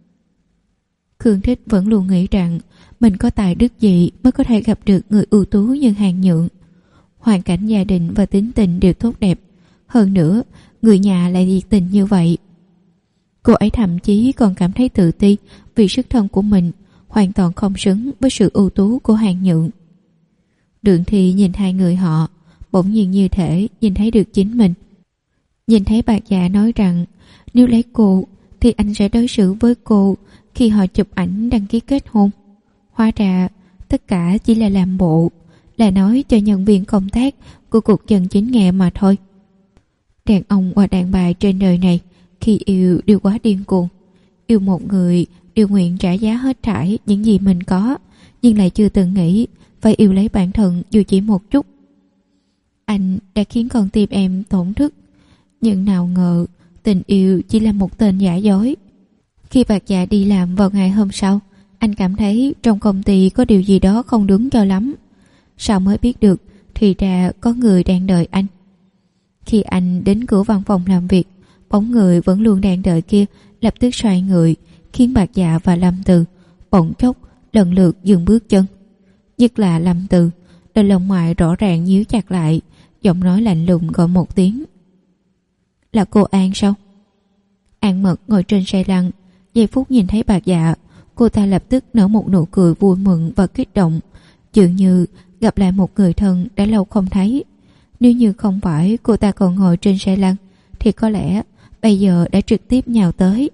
Cương Thích vẫn luôn nghĩ rằng mình có tài đức gì mới có thể gặp được người ưu tú như Hàn Nhượng. Hoàn cảnh gia đình và tính tình đều tốt đẹp. Hơn nữa, người nhà lại nhiệt tình như vậy. Cô ấy thậm chí còn cảm thấy tự ti vì xuất thân của mình hoàn toàn không xứng với sự ưu tú của Hàn Nhượng. Đường Thì nhìn hai người họ, bỗng nhiên như thể nhìn thấy được chính mình. Nhìn thấy bà già nói rằng nếu lấy cô thì anh sẽ đối xử với cô khi họ chụp ảnh đăng ký kết hôn. Hóa ra tất cả chỉ là làm bộ, là nói cho nhân viên công tác của cục dân chính nghe mà thôi. Đàn ông và đàn bà trên đời này khi yêu đều quá điên cuồng. Yêu một người đều nguyện trả giá hết thảy những gì mình có, nhưng lại chưa từng nghĩ phải yêu lấy bản thân dù chỉ một chút. Anh đã khiến con tim em tổn thức, nhưng nào ngờ tình yêu chỉ là một tên giả dối. Khi bạc dạ đi làm vào ngày hôm sau, anh cảm thấy trong công ty có điều gì đó không đúng cho lắm. Sao mới biết được thì ra có người đang đợi anh. Khi anh đến cửa văn phòng làm việc, bóng người vẫn luôn đang đợi kia lập tức xoay người, khiến bạc dạ và Lâm Từ bỗng chốc lần lượt dừng bước chân. Nhất là Lâm Từ, đôi lông mày rõ ràng nhíu chặt lại, giọng nói lạnh lùng gọi một tiếng. Là cô An sao? An Mật ngồi trên xe lăn, giây phút nhìn thấy bạc dạ, cô ta lập tức nở một nụ cười vui mừng và kích động, dường như gặp lại một người thân đã lâu không thấy. Nếu như không phải cô ta còn ngồi trên xe lăn thì có lẽ bây giờ đã trực tiếp nhào tới.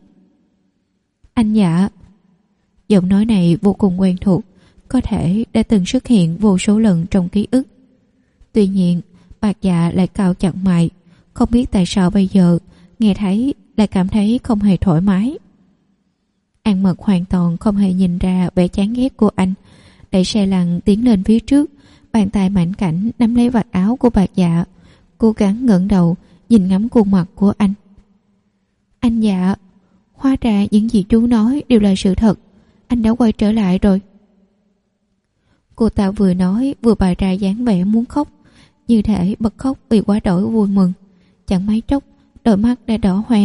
Anh Dạ. Giọng nói này vô cùng quen thuộc, có thể đã từng xuất hiện vô số lần trong ký ức. Tuy nhiên bạc dạ lại cau chặt mày, không biết tại sao bây giờ nghe thấy lại cảm thấy không hề thoải mái. An Mật hoàn toàn không hề nhìn ra vẻ chán ghét của anh, đẩy xe lăn tiến lên phía trước, bàn tay mảnh khảnh nắm lấy vạt áo của bạc dạ, cố gắng ngẩng đầu nhìn ngắm khuôn mặt của anh. Anh Dạ, hóa ra những gì chú nói đều là sự thật, anh đã quay trở lại rồi. Cô ta vừa nói vừa bày ra dáng vẻ muốn khóc, như thể bật khóc vì quá đổi vui mừng. Chẳng mấy chốc đôi mắt đã đỏ hoe.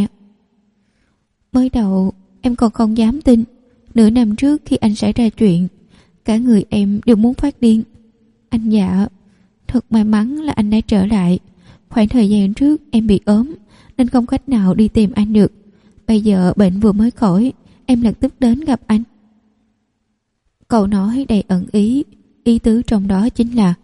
Mới đầu em còn không dám tin. Nửa năm trước khi anh xảy ra chuyện, cả người em đều muốn phát điên. Anh Dạ, thật may mắn là anh đã trở lại. Khoảng thời gian trước em bị ốm nên không cách nào đi tìm anh được. Bây giờ bệnh vừa mới khỏi, em lập tức đến gặp anh. Câu nói đầy ẩn ý, ý tứ trong đó chính là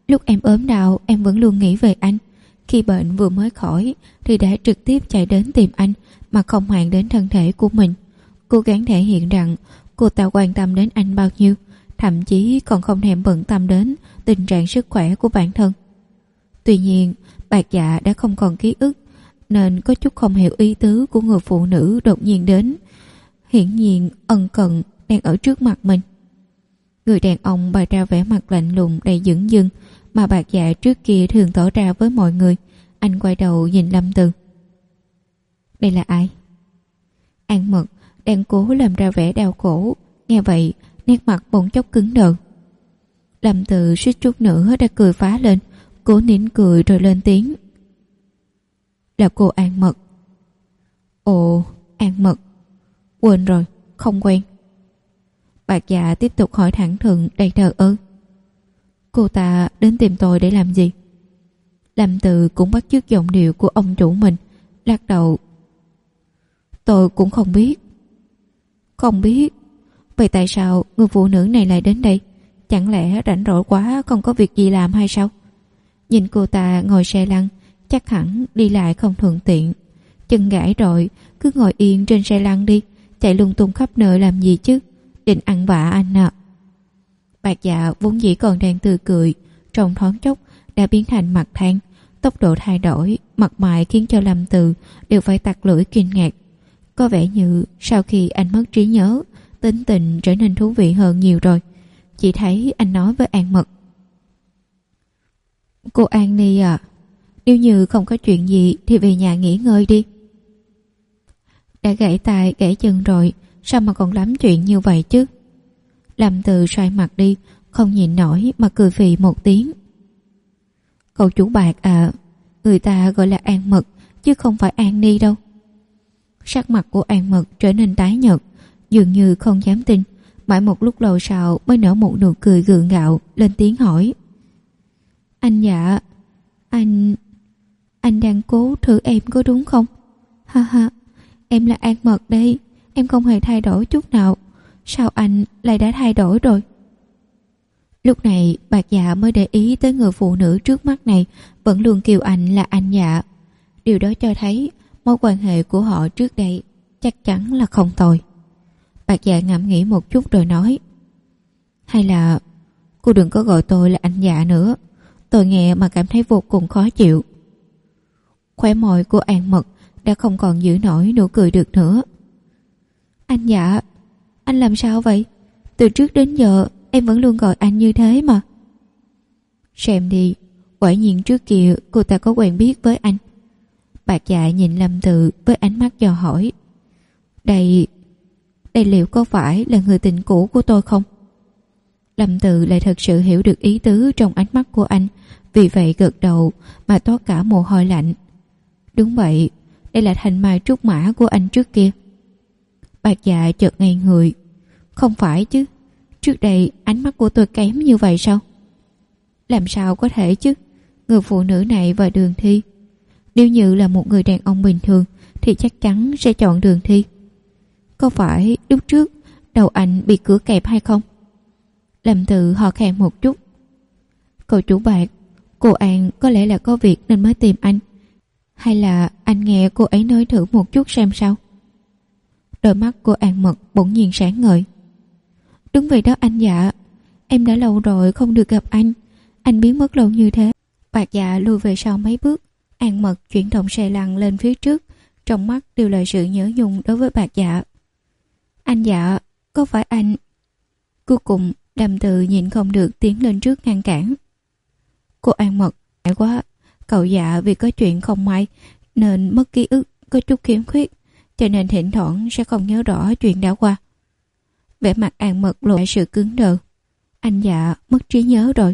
Lúc em ốm đau em vẫn luôn nghĩ về anh. Khi bệnh vừa mới khỏi thì đã trực tiếp chạy đến tìm anh mà không màng đến thân thể của mình. Cố gắng thể hiện rằng cô ta quan tâm đến anh bao nhiêu, thậm chí còn không thèm bận tâm đến tình trạng sức khỏe của bản thân. Tuy nhiên, Bạc Dạ đã không còn ký ức nên có chút không hiểu ý tứ của người phụ nữ đột nhiên đến. Hiển nhiên ân cần đang ở trước mặt mình. Người đàn ông bày ra vẻ mặt lạnh lùng đầy dửng dưng mà Bạc Dạ trước kia thường tỏ ra với mọi người. Anh quay đầu nhìn Lâm Từ. Đây là ai? An Mật đang cố làm ra vẻ đau khổ. Nghe vậy nét mặt bỗng chốc cứng đờ. Lâm Từ suýt chút nữa đã cười phá lên, cố nín cười rồi lên tiếng. Là cô An Mật. Ồ, An Mật. Quên rồi, không quen. Bạc Dạ tiếp tục hỏi thẳng thừng đầy thờ ơ. Cô ta đến tìm tôi để làm gì? Lâm Từ cũng bắt chước giọng điệu của ông chủ mình, lắc đầu. Tôi cũng không biết. Không biết? Vậy tại sao người phụ nữ này lại đến đây? Chẳng lẽ rảnh rỗi quá không có việc gì làm hay sao? Nhìn cô ta ngồi xe lăn, chắc hẳn đi lại không thuận tiện. Chân gãy rồi, cứ ngồi yên trên xe lăn đi, chạy lung tung khắp nơi làm gì chứ? Định ăn vạ anh à? Bạc Dạ vốn dĩ còn đang tươi cười, trong thoáng chốc đã biến thành mặt than. Tốc độ thay đổi, mặt mày khiến cho Lâm Từ đều phải tặc lưỡi kinh ngạc. Có vẻ như sau khi anh mất trí nhớ, tính tình trở nên thú vị hơn nhiều rồi. Chỉ thấy anh nói với An Mật. Cô An Ni à, nếu như không có chuyện gì thì về nhà nghỉ ngơi đi. Đã gãy tay gãy chân rồi, sao mà còn lắm chuyện như vậy chứ? Lâm Từ xoay mặt đi, không nhịn nổi mà cười phì một tiếng. Cậu chủ Bạc à, người ta gọi là An Mật chứ không phải An Ni đâu. Sắc mặt của An Mật trở nên tái nhợt, dường như không dám tin. Mãi một lúc lâu sau mới nở một nụ cười gượng gạo, lên tiếng hỏi. Anh Dạ, anh... anh đang cố thử em có đúng không? Ha ha, em là An Mật đây, em không hề thay đổi chút nào. Sao anh lại đã thay đổi rồi? Lúc này Bạc Dạ mới để ý tới người phụ nữ trước mắt này vẫn luôn kêu anh là anh Dạ. Điều đó cho thấy mối quan hệ của họ trước đây chắc chắn là không tồi. Bạc Dạ ngẫm nghĩ một chút rồi nói. Hay là cô đừng có gọi tôi là anh Dạ nữa, tôi nghe mà cảm thấy vô cùng khó chịu. Khóe môi của An Mật đã không còn giữ nổi nụ cười được nữa. Anh Dạ, anh làm sao vậy? Từ trước đến giờ em vẫn luôn gọi anh như thế mà. Xem đi, quả nhiên trước kia cô ta có quen biết với anh. Bạc Dạ nhìn Lâm Từ với ánh mắt dò hỏi. Đây, đây liệu có phải là người tình cũ của tôi không? Lâm Từ lại thật sự hiểu được ý tứ trong ánh mắt của anh, vì vậy gật đầu mà toát cả mồ hôi lạnh. Đúng vậy, đây là thanh mai trúc mã của anh trước kia. Bạc Dạ chợt ngây người. Không phải chứ, trước đây ánh mắt của tôi kém như vậy sao? Làm sao có thể chứ? Người phụ nữ này và Đường Thi, nếu như là một người đàn ông bình thường thì chắc chắn sẽ chọn Đường Thi. Có phải lúc trước đầu anh bị cửa kẹp hay không? Lâm Từ ho khan một chút. Cậu chủ Bạc, cô An có lẽ là có việc nên mới tìm anh. Hay là anh nghe cô ấy nói thử một chút xem sao? Đôi mắt của An Mật bỗng nhiên sáng ngời. Đúng vậy đó anh Dạ, em đã lâu rồi không được gặp anh. Anh biến mất lâu như thế. Bạc Dạ lùi về sau mấy bước. An Mật chuyển động xe lăn lên phía trước, trong mắt đều là sự nhớ nhung đối với Bạc Dạ. Anh Dạ, có phải anh... Cuối cùng Lâm Từ nhìn không được tiến lên trước ngăn cản. Cô An Mật, ngại quá, cậu Dạ vì có chuyện không may nên mất ký ức, có chút khiếm khuyết, cho nên thỉnh thoảng sẽ không nhớ rõ chuyện đã qua. Vẻ mặt An Mật lộ sự cứng đờ. Anh Dạ mất trí nhớ rồi.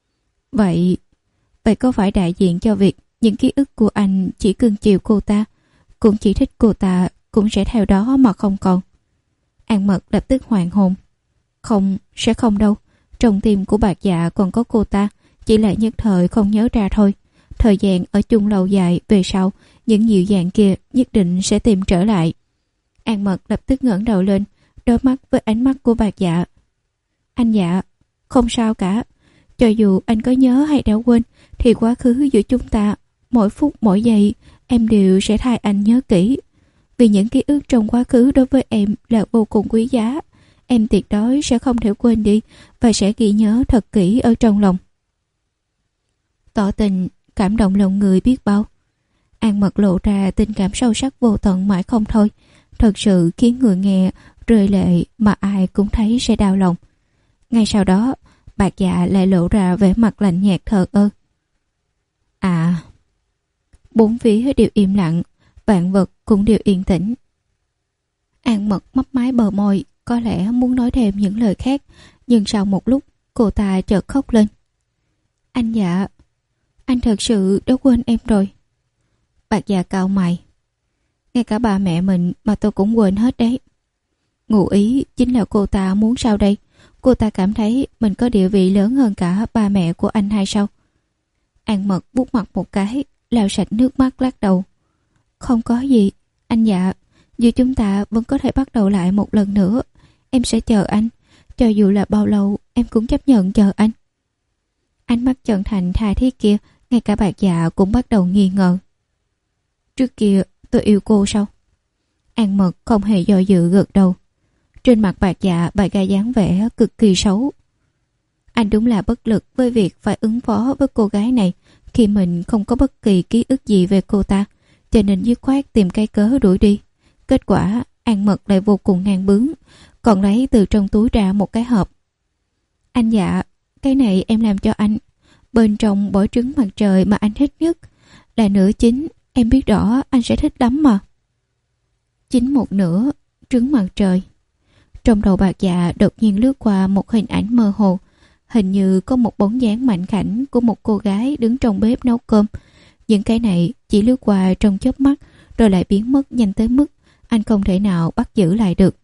Vậy, vậy có phải đại diện cho việc những ký ức của anh chỉ cưng chiều cô ta, cũng chỉ thích cô ta, cũng sẽ theo đó mà không còn? An Mật lập tức hoàn hồn. Không, sẽ không đâu. Trong tim của Bạc Dạ còn có cô ta, chỉ là nhất thời không nhớ ra thôi. Thời gian ở chung lâu dài về sau, những dịu dàng kia nhất định sẽ tìm trở lại. An Mật lập tức ngẩng đầu lên, đối mắt với ánh mắt của Bạc Dạ. Anh Dạ, không sao cả. Cho dù anh có nhớ hay đã quên, thì quá khứ giữa chúng ta, mỗi phút mỗi giây, em đều sẽ thay anh nhớ kỹ. Vì những ký ức trong quá khứ đối với em là vô cùng quý giá. Em tuyệt đối sẽ không thể quên đi và sẽ ghi nhớ thật kỹ ở trong lòng. Tỏ tình, cảm động lòng người biết bao. An Mật lộ ra tình cảm sâu sắc vô tận mãi không thôi, thật sự khiến người nghe rơi lệ mà ai cũng thấy sẽ đau lòng. Ngay sau đó, Bạc Dạ lại lộ ra vẻ mặt lạnh nhạt thờ ơ. À, bốn phía đều im lặng, vạn vật cũng đều yên tĩnh. An Mật mấp máy bờ môi, có lẽ muốn nói thêm những lời khác, nhưng sau một lúc, cô ta chợt khóc lên. Anh Dạ, anh thật sự đã quên em rồi. Bạc Dạ cau mày. Ngay cả bà mẹ mình mà tôi cũng quên hết đấy. Ngụ ý chính là cô ta muốn sao đây? Cô ta cảm thấy mình có địa vị lớn hơn cả ba mẹ của anh hay sao? An Mật vuốt mặt một cái, lau sạch nước mắt lắc đầu. Không có gì, anh Dạ. Dù chúng ta vẫn có thể bắt đầu lại một lần nữa. Em sẽ chờ anh. Cho dù là bao lâu, em cũng chấp nhận chờ anh. Ánh mắt chân thành tha thiết kia, ngay cả Bạc Dạ cũng bắt đầu nghi ngờ. Trước kia tôi yêu cô sao? An Mật không hề do dự gật đầu. Trên mặt Bạc Dạ bày ra dáng vẻ cực kỳ xấu. Anh đúng là bất lực với việc phải ứng phó với cô gái này khi mình không có bất kỳ ký ức gì về cô ta, cho nên dứt khoát tìm cái cớ đuổi đi. Kết quả An Mật lại vô cùng ngang bướng, còn lấy từ trong túi ra một cái hộp. Anh Dạ, cái này em làm cho anh. Bên trong bỏ trứng mặt trời mà anh thích nhất. Là nửa chín, em biết rõ anh sẽ thích lắm mà. Chín một nửa, trứng mặt trời. Trong đầu Bạc Dạ đột nhiên lướt qua một hình ảnh mơ hồ. Hình như có một bóng dáng mảnh khảnh của một cô gái đứng trong bếp nấu cơm. Những cái này chỉ lướt qua trong chớp mắt rồi lại biến mất nhanh tới mức anh không thể nào bắt giữ lại được.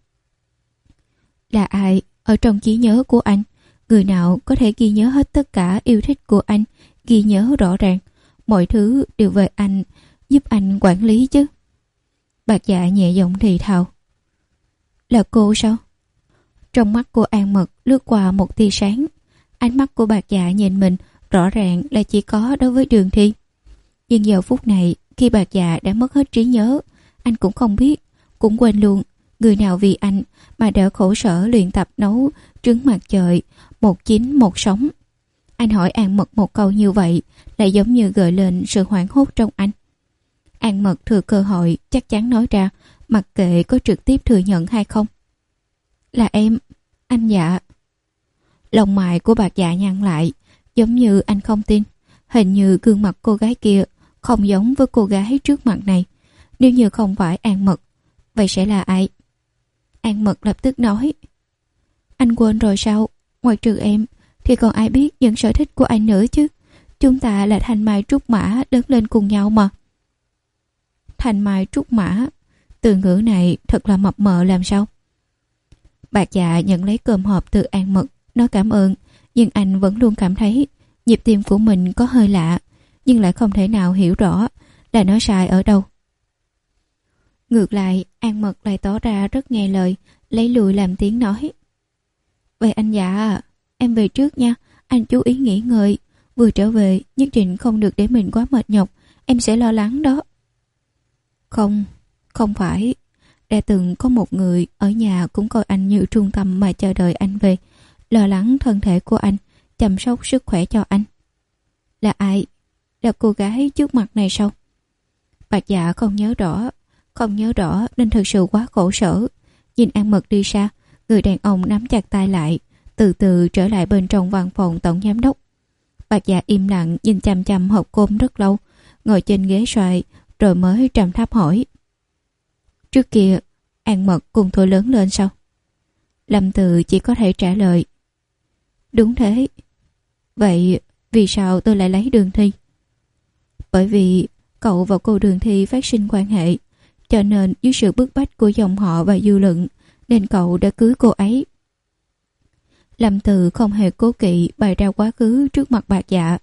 Là ai ở trong trí nhớ của anh? Người nào có thể ghi nhớ hết tất cả yêu thích của anh, ghi nhớ rõ ràng mọi thứ đều về anh, giúp anh quản lý chứ? Bạc Dạ nhẹ giọng thì thào. Là cô sao? Trong mắt của An Mật lướt qua một tia sáng. Ánh mắt của Bạc Dạ nhìn mình rõ ràng là chỉ có đối với Đường Thi. Nhưng giờ phút này, khi Bạc Dạ đã mất hết trí nhớ, anh cũng không biết, cũng quên luôn người nào vì anh mà đỡ khổ sở luyện tập nấu trứng mặt trời một chín một sống. Anh hỏi An Mật một câu như vậy lại giống như gợi lên sự hoảng hốt trong anh. An Mật thừa cơ hội chắc chắn nói ra, mặc kệ có trực tiếp thừa nhận hay không. Là em, anh Dạ. Lông mày của Bạc Dạ nhăn lại, giống như anh không tin. Hình như gương mặt cô gái kia không giống với cô gái trước mặt này. Nếu như không phải An Mật, vậy sẽ là ai? An Mật lập tức nói. Anh quên rồi sao? Ngoài trừ em thì còn ai biết những sở thích của anh nữa chứ? Chúng ta là thanh mai trúc mã lớn lên cùng nhau mà. Thanh mai trúc mã, từ ngữ này thật là mập mờ làm sao? Bạc Dạ nhận lấy cơm hộp từ An Mật, nói cảm ơn, nhưng anh vẫn luôn cảm thấy nhịp tim của mình có hơi lạ, nhưng lại không thể nào hiểu rõ là nó sai ở đâu. Ngược lại, An Mật lại tỏ ra rất nghe lời, lấy lùi làm tiếng nói. Vậy anh Dạ à, em về trước nha, anh chú ý nghỉ ngơi, vừa trở về nhất định không được để mình quá mệt nhọc, em sẽ lo lắng đó. Không, không phải. Đã từng có một người ở nhà cũng coi anh như trung tâm mà chờ đợi anh về, lo lắng thân thể của anh, chăm sóc sức khỏe cho anh. Là ai? Là cô gái trước mặt này sao? Bạc Dạ không nhớ rõ, không nhớ rõ nên thực sự quá khổ sở. Nhìn An Mật đi xa, người đàn ông nắm chặt tay lại, từ từ trở lại bên trong văn phòng tổng giám đốc. Bạc Dạ im lặng nhìn chăm chăm hộp cơm rất lâu, ngồi trên ghế xoài rồi mới trầm thấp hỏi. Trước kia An Mật cùng tôi lớn lên sao? Lâm Từ chỉ có thể trả lời. Đúng thế. Vậy vì sao tôi lại lấy Đường Thi? Bởi vì cậu và cô Đường Thi phát sinh quan hệ, cho nên dưới sự bức bách của dòng họ và dư luận nên cậu đã cưới cô ấy. Lâm Từ không hề cố kỵ bày ra quá khứ trước mặt Bạc Dạ.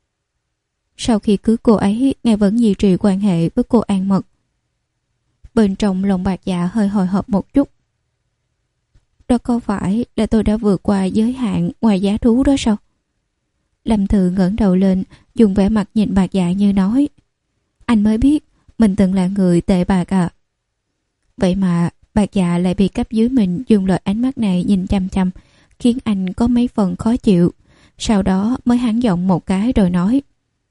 Sau khi cưới cô ấy, ngài vẫn duy trì quan hệ với cô An Mật. Bên trong lòng Bạc Dạ hơi hồi hộp một chút. Đó có phải là tôi đã vượt qua giới hạn ngoài giá thú đó sao? Lâm Tự ngẩng đầu lên, dùng vẻ mặt nhìn Bạc Dạ như nói: Anh mới biết mình từng là người tệ bạc à. Vậy mà Bạc Dạ lại bị cấp dưới mình dùng loại ánh mắt này nhìn chăm chăm, khiến anh có mấy phần khó chịu. Sau đó mới hắn giọng một cái rồi nói: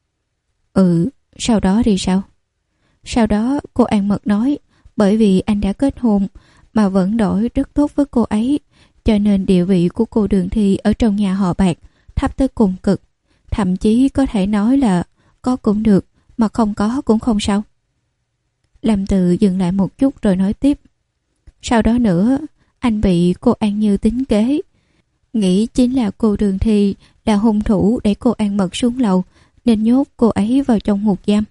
Ừ, sau đó thì sao? Sau đó cô An Mật nói bởi vì anh đã kết hôn mà vẫn đổi rất tốt với cô ấy, cho nên địa vị của cô Đường Thi ở trong nhà họ Bạc thấp tới cùng cực. Thậm chí có thể nói là có cũng được, mà không có cũng không sao. Lâm Tự dừng lại một chút rồi nói tiếp: Sau đó nữa, anh bị cô An Như tính kế, nghĩ chính là cô Đường Thi là hung thủ đẩy cô An Mật xuống lầu, nên nhốt cô ấy vào trong ngục giam.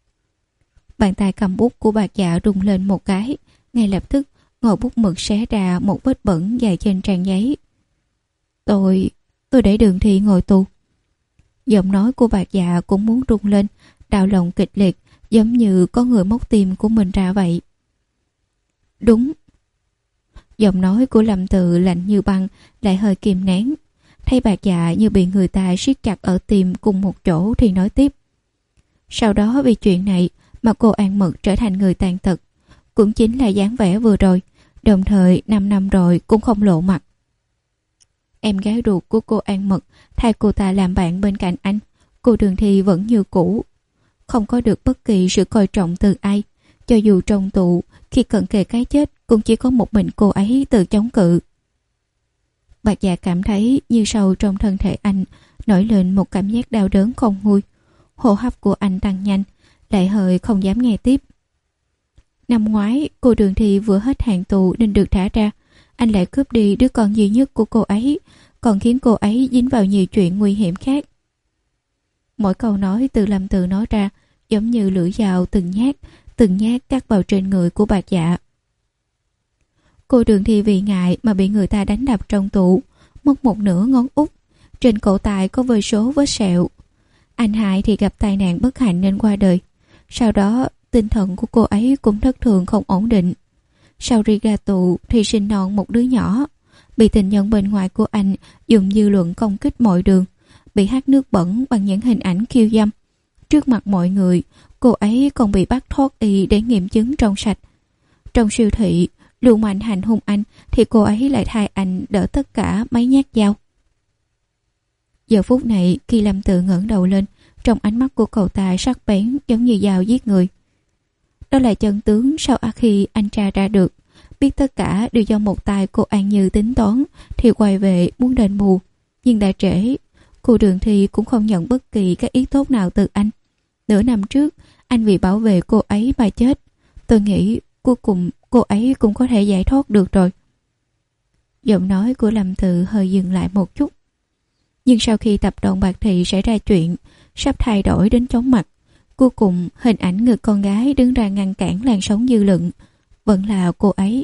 Bàn tay cầm bút của Bạc Dạ rung lên một cái, ngay lập tức ngòi bút mực xé ra một vết bẩn dài trên trang giấy. Tôi, tôi để Đường Thi ngồi tù. Giọng nói của Bạc Dạ cũng muốn rung lên, đau lòng kịch liệt, giống như có người móc tim của mình ra vậy. Đúng. Giọng nói của Lâm Tự lạnh như băng, lại hơi kìm nén. Thấy Bạc Dạ như bị người ta siết chặt ở tim cùng một chỗ thì nói tiếp: Sau đó vì chuyện này mà cô An Mật trở thành người tàn tật, cũng chính là dáng vẻ vừa rồi, đồng thời năm năm rồi cũng không lộ mặt. Em gái ruột của cô An Mật thay cô ta làm bạn bên cạnh anh, cô Đường Thi vẫn như cũ, không có được bất kỳ sự coi trọng từ ai. Cho dù trong tù, khi cận kề cái chết cũng chỉ có một mình cô ấy tự chống cự. Bạc Dạ cảm thấy như sâu trong thân thể anh nổi lên một cảm giác đau đớn không nguôi. Hô hấp của anh tăng nhanh, lại hơi không dám nghe tiếp. Năm ngoái cô Đường Thi vừa hết hạn tù nên được thả ra, anh lại cướp đi đứa con duy nhất của cô ấy, còn khiến cô ấy dính vào nhiều chuyện nguy hiểm khác. Mỗi câu nói từ Lâm Tự nói ra giống như lưỡi dao từng nhát từng nhát cắt vào trên người của Bạc Dạ. Cô Đường Thi vì ngại mà bị người ta đánh đập trong tù, mất một nửa ngón út, trên cổ tay có vô số vết sẹo. Anh hai thì gặp tai nạn bất hạnh nên qua đời. Sau đó tinh thần của cô ấy cũng thất thường không ổn định. Sau khi ra tù thì sinh non một đứa nhỏ, bị tình nhân bên ngoài của anh dùng dư luận công kích mọi đường, bị hắt nước bẩn bằng những hình ảnh khiêu dâm. Trước mặt mọi người, cô ấy còn bị bắt thoát y để nghiệm chứng trong sạch. Trong siêu thị, Lưu Mạnh hành hung anh thì cô ấy lại thay anh đỡ tất cả mấy nhát dao. Giờ phút này khi Lâm Tự ngẩng đầu lên, trong ánh mắt của cậu ta sắc bén giống như dao giết người. Đó là chân tướng sau khi anh tra ra được, biết tất cả đều do một tay cô An Như tính toán thì quay về muốn đền bù, nhưng đã trễ. Cô Đường Thi cũng không nhận bất kỳ cái ý tốt nào từ anh. Nửa năm trước anh vì bảo vệ cô ấy mà chết, tôi nghĩ cuối cùng cô ấy cũng có thể giải thoát được rồi. Giọng nói của Lâm Tự hơi dừng lại một chút. Nhưng sau khi tập đoàn Bạc Thị xảy ra chuyện sắp thay đổi đến chóng mặt, cuối cùng hình ảnh người con gái đứng ra ngăn cản làn sóng dư luận vẫn là cô ấy.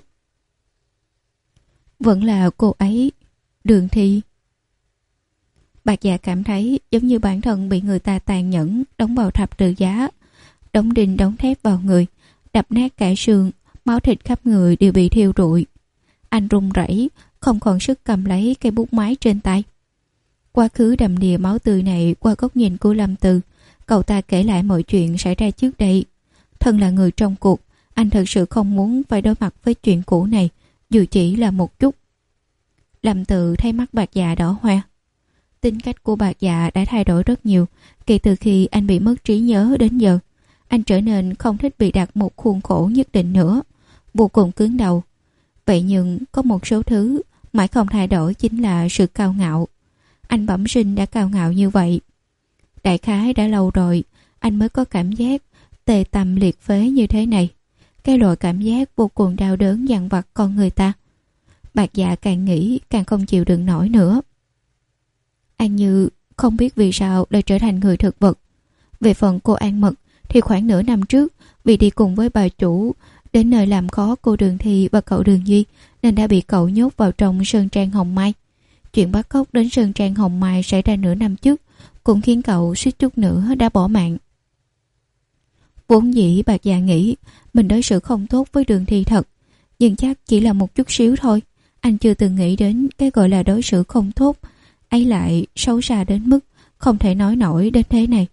Vẫn là cô ấy, Đường Thi. Bạc Dạ cảm thấy giống như bản thân bị người ta tàn nhẫn đóng vào thập tự giá, đóng đinh đóng thép vào người, đập nát cả xương, máu thịt khắp người đều bị thiêu rụi. Anh run rẩy, không còn sức cầm lấy cây bút máy trên tay. Quá khứ đầm đìa máu tươi này qua góc nhìn của Lâm Tự, cậu ta kể lại mọi chuyện xảy ra trước đây. Thân là người trong cuộc, anh thật sự không muốn phải đối mặt với chuyện cũ này, dù chỉ là một chút. Lâm Tự thấy mắt Bạc Dạ đỏ hoe. Tính cách của Bạc Dạ đã thay đổi rất nhiều kể từ khi anh bị mất trí nhớ đến giờ. Anh trở nên không thích bị đặt một khuôn khổ nhất định nữa, vô cùng cứng đầu. Vậy nhưng có một số thứ mãi không thay đổi chính là sự cao ngạo. Anh bẩm sinh đã cao ngạo như vậy. Đại khái đã lâu rồi anh mới có cảm giác tê tâm liệt phế như thế này. Cái loại cảm giác vô cùng đau đớn dằn vặt con người ta. Bạc Dạ càng nghĩ càng không chịu đựng nổi nữa. An Như không biết vì sao lại trở thành người thực vật. Về phần cô An Mật thì khoảng nửa năm trước vì đi cùng với bà chủ đến nơi làm khó cô Đường Thi và cậu Đường Duy nên đã bị cậu nhốt vào trong Sơn Trang Hồng Mai. Chuyện bắt cóc đến Sơn Trang Hồng Mai xảy ra nửa năm trước cũng khiến cậu suýt chút nữa đã bỏ mạng. Vốn dĩ Bạc Dạ nghĩ mình đối xử không tốt với Đường Thi thật, nhưng chắc chỉ là một chút xíu thôi. Anh chưa từng nghĩ đến cái gọi là đối xử không tốt ấy lại xấu xa đến mức không thể nói nổi đến thế này.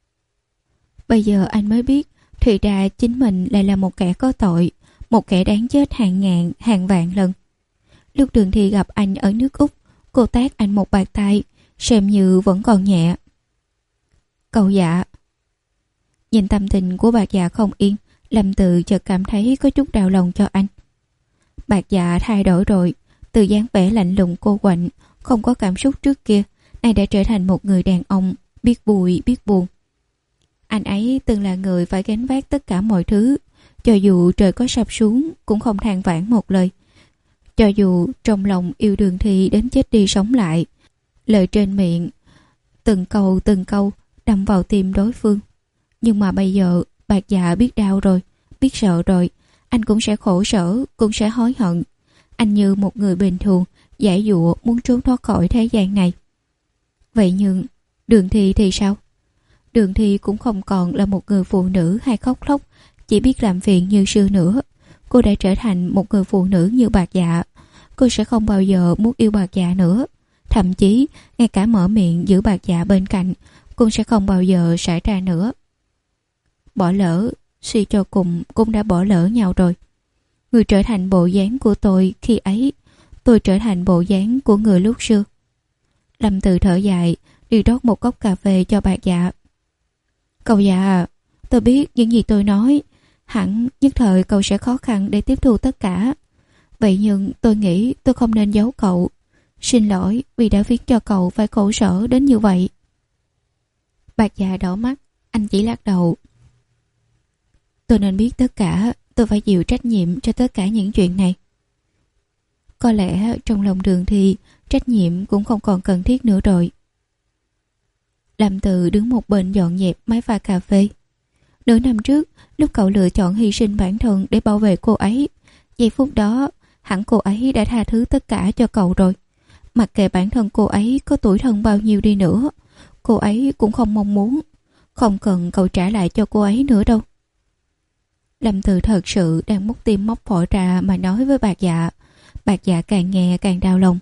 Bây giờ anh mới biết thì ra chính mình lại là một kẻ có tội, một kẻ đáng chết hàng ngàn, hàng vạn lần. Lúc Đường Thi gặp anh ở nước Úc, cô tát anh một bạt tay, xem như vẫn còn nhẹ. Cậu Dạ. Nhìn tâm tình của Bạc Dạ không yên, Lâm Tự chợt cảm thấy có chút đau lòng cho anh. Bạc Dạ thay đổi rồi, từ dáng vẻ lạnh lùng cô quạnh, không có cảm xúc trước kia, nay đã trở thành một người đàn ông biết vui biết buồn. Anh ấy từng là người phải gánh vác tất cả mọi thứ, cho dù trời có sập xuống cũng không than vãn một lời. Cho dù trong lòng yêu Đường Thi đến chết đi sống lại, lời trên miệng từng câu từng câu đâm vào tim đối phương. Nhưng mà bây giờ Bạc Dạ biết đau rồi, biết sợ rồi, anh cũng sẽ khổ sở, cũng sẽ hối hận. Anh như một người bình thường, giải dụa muốn trốn thoát khỏi thế gian này. Vậy nhưng Đường Thi thì sao? Đường Thi cũng không còn là một người phụ nữ hay khóc lóc, chỉ biết làm phiền như xưa nữa. Cô đã trở thành một người phụ nữ như Bạc Dạ. Cô sẽ không bao giờ muốn yêu Bạc Dạ nữa. Thậm chí ngay cả mở miệng giữ Bạc Dạ bên cạnh cũng sẽ không bao giờ xảy ra nữa. Bỏ lỡ, suy cho cùng cũng đã bỏ lỡ nhau rồi. Người trở thành bộ dáng của tôi khi ấy, tôi trở thành bộ dáng của người lúc xưa. Lâm Tự thở dài, đi rót một cốc cà phê cho Bạc Dạ. Cậu Dạ, tôi biết những gì tôi nói, hẳn nhất thời cậu sẽ khó khăn để tiếp thu tất cả. Vậy nhưng tôi nghĩ tôi không nên giấu cậu. Xin lỗi vì đã khiến cho cậu phải khổ sở đến như vậy. Bạc Dạ đỏ mắt, anh chỉ lắc đầu. Tôi nên biết tất cả, tôi phải chịu trách nhiệm cho tất cả những chuyện này. Có lẽ trong lòng Đường Thi, trách nhiệm cũng không còn cần thiết nữa rồi. Lâm Tự đứng một bên dọn dẹp máy pha cà phê. Nửa năm trước, lúc cậu lựa chọn hy sinh bản thân để bảo vệ cô ấy, giây phút đó, hẳn cô ấy đã tha thứ tất cả cho cậu rồi. Mặc kệ bản thân cô ấy có tuổi thân bao nhiêu đi nữa, cô ấy cũng không mong muốn, không cần cậu trả lại cho cô ấy nữa đâu. Lâm Tự thật sự đang móc tim móc phổi ra mà nói với Bạc Dạ. Bạc Dạ càng nghe càng đau lòng.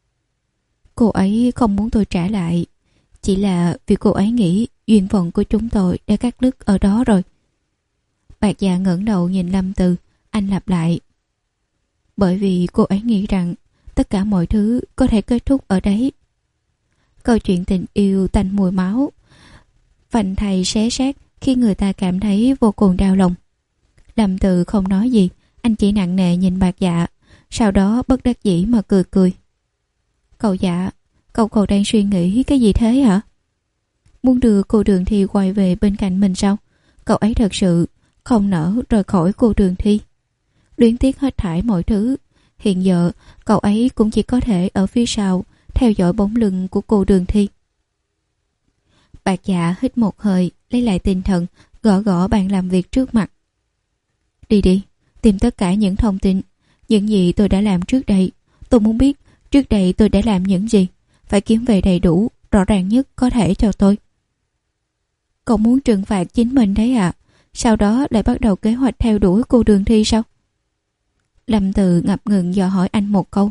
Cô ấy không muốn tôi trả lại, chỉ là vì cô ấy nghĩ duyên phận của chúng tôi đã cắt đứt ở đó rồi. Bạc Dạ ngẩng đầu nhìn Lâm Tự, anh lặp lại. Bởi vì cô ấy nghĩ rằng tất cả mọi thứ có thể kết thúc ở đấy. Câu chuyện tình yêu tanh mùi máu, phanh thầy xé xác khi người ta cảm thấy vô cùng đau lòng. Lâm Tự không nói gì, anh chỉ nặng nề nhìn Bạc Dạ, sau đó bất đắc dĩ mà cười cười. Cậu Dạ, cậu còn đang suy nghĩ cái gì thế hả? Muốn đưa cô Đường Thi quay về bên cạnh mình sao? Cậu ấy thật sự không nỡ rời khỏi cô Đường Thi. Luyến tiếc hết thảy mọi thứ. Hiện giờ cậu ấy cũng chỉ có thể ở phía sau theo dõi bóng lưng của cô Đường Thi. Bạc Dạ hít một hơi, lấy lại tinh thần, gõ gõ bàn làm việc trước mặt. Đi đi, tìm tất cả những thông tin, những gì tôi đã làm trước đây. Tôi muốn biết trước đây tôi đã làm những gì, phải kiếm về đầy đủ, rõ ràng nhất có thể cho tôi. Cậu muốn trừng phạt chính mình đấy à? Sau đó lại bắt đầu kế hoạch theo đuổi cô Đường Thi sao? Lâm Tự ngập ngừng dò hỏi anh một câu.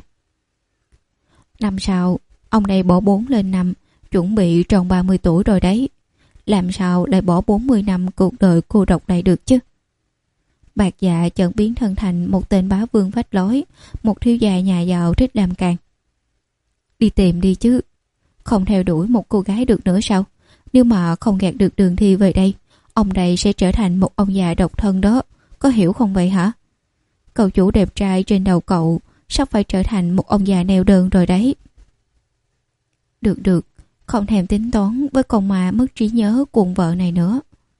Năm sau, ông đây bỏ bốn lên năm, chuẩn bị tròn ba mươi tuổi rồi đấy. Làm sao lại bỏ bốn mươi năm cuộc đời cô độc này được chứ? Bạc Dạ chợt biến thân thành một tên bá vương vách lối, một thiếu gia nhà giàu thích làm càng. Đi tìm đi chứ, không theo đuổi một cô gái được nữa sao? Nếu mà không gạt được Đường Thi về đây, ông đây sẽ trở thành một ông già độc thân đó, có hiểu không vậy hả? Cậu chủ đẹp trai trên đầu cậu sắp phải trở thành một ông già neo đơn rồi đấy. Được được, không thèm tính toán với con ma mất trí nhớ cuồng vợ này nữa.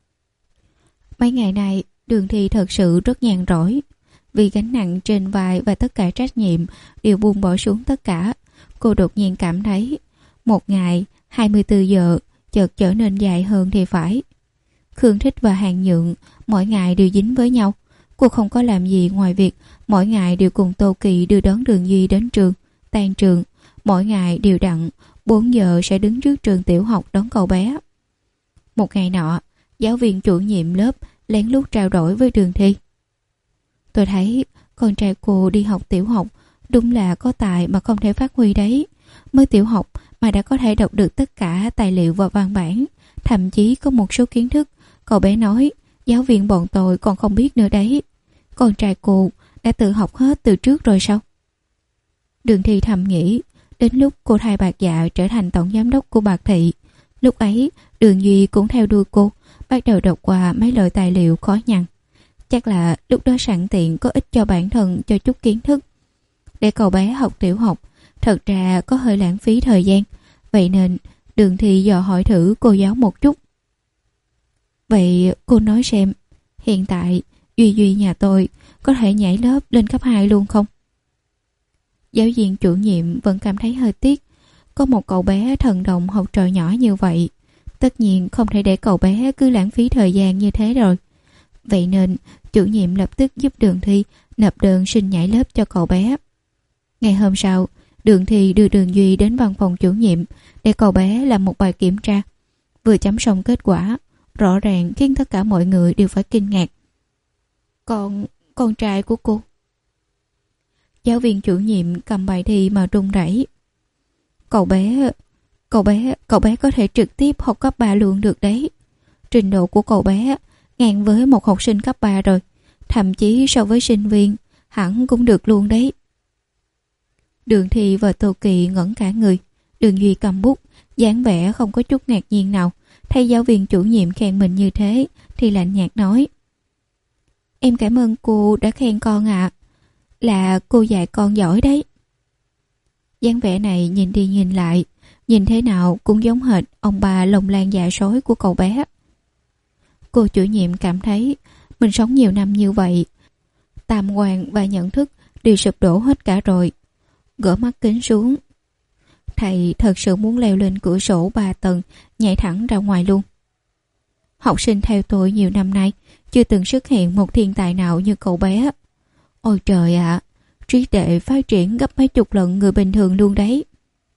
Mấy ngày nay Đường Thi thật sự rất nhàn rỗi. Vì gánh nặng trên vai và tất cả trách nhiệm đều buông bỏ xuống tất cả, cô đột nhiên cảm thấy một ngày hai mươi tư giờ chợt trở nên dài hơn thì phải. Khương Thích và Hàng Nhượng mỗi ngày đều dính với nhau. Cô không có làm gì ngoài việc mỗi ngày đều cùng Tô Kỳ đưa đón Đường Duy đến trường, tan trường. Mỗi ngày đều đặn bốn giờ sẽ đứng trước trường tiểu học đón cậu bé. Một ngày nọ, giáo viên chủ nhiệm lớp lén lút trao đổi với Đường Thi. Tôi thấy con trai cô đi học tiểu học đúng là có tài mà không thể phát huy đấy. Mới tiểu học mà đã có thể đọc được tất cả tài liệu và văn bản, thậm chí có một số kiến thức cậu bé nói giáo viên bọn tôi còn không biết nữa đấy. Con trai cô đã tự học hết từ trước rồi sao? Đường Thi thầm nghĩ, đến lúc cô Thai Bạc Dạ trở thành tổng giám đốc của Bạc Thị, lúc ấy Đường Duy cũng theo đuôi cô, bắt đầu đọc qua mấy loại tài liệu khó nhằn. Chắc là lúc đó sẵn tiện có ích cho bản thân cho chút kiến thức. Để cậu bé học tiểu học, thật ra có hơi lãng phí thời gian, vậy nên Đường Thi dò hỏi thử cô giáo một chút. Vậy cô nói xem, hiện tại Duy Duy nhà tôi có thể nhảy lớp lên cấp hai luôn không? Giáo viên chủ nhiệm vẫn cảm thấy hơi tiếc. Có một cậu bé thần đồng học trò nhỏ như vậy, tất nhiên không thể để cậu bé cứ lãng phí thời gian như thế rồi. Vậy nên chủ nhiệm lập tức giúp Đường Thi nộp đơn xin nhảy lớp cho cậu bé. Ngày hôm sau, Đường Thi đưa Đường Duy đến văn phòng chủ nhiệm để cậu bé làm một bài kiểm tra. Vừa chấm xong kết quả, rõ ràng khiến tất cả mọi người đều phải kinh ngạc. Con, con trai của cô. Giáo viên chủ nhiệm cầm bài thi mà run rẩy. Cậu bé, cậu bé, cậu bé có thể trực tiếp học cấp ba luôn được đấy. Trình độ của cậu bé ngang với một học sinh cấp ba rồi, thậm chí so với sinh viên hẳn cũng được luôn đấy. Đường Thi và Tô Kỳ ngẩn cả người. Đường Duy cầm bút, dáng vẻ không có chút ngạc nhiên nào. Thấy giáo viên chủ nhiệm khen mình như thế thì lạnh nhạt nói: Em cảm ơn cô đã khen con ạ. À. Là cô dạy con giỏi đấy. Dáng vẻ này nhìn đi nhìn lại, nhìn thế nào cũng giống hệt ông bà lồng lan dạ sói của cậu bé. Cô chủ nhiệm cảm thấy mình sống nhiều năm như vậy, tam quan và nhận thức đều sụp đổ hết cả rồi. Gỡ mắt kính xuống. Thầy thật sự muốn leo lên cửa sổ ba tầng, nhảy thẳng ra ngoài luôn. Học sinh theo tôi nhiều năm nay chưa từng xuất hiện một thiên tài nào như cậu bé. Ôi trời ạ, à, trí tuệ phát triển gấp mấy chục lần người bình thường luôn đấy.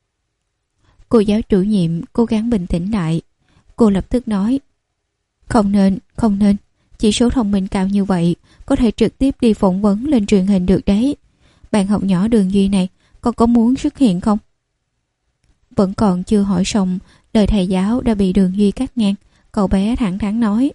Cô giáo chủ nhiệm cố gắng bình tĩnh lại. Cô lập tức nói: Không nên, không nên. Chỉ số thông minh cao như vậy có thể trực tiếp đi phỏng vấn lên truyền hình được đấy. Bạn học nhỏ Đường Duy này con có muốn xuất hiện không? Vẫn còn chưa hỏi xong, lời thầy giáo đã bị Đường Duy cắt ngang. Cậu bé thẳng thắn nói: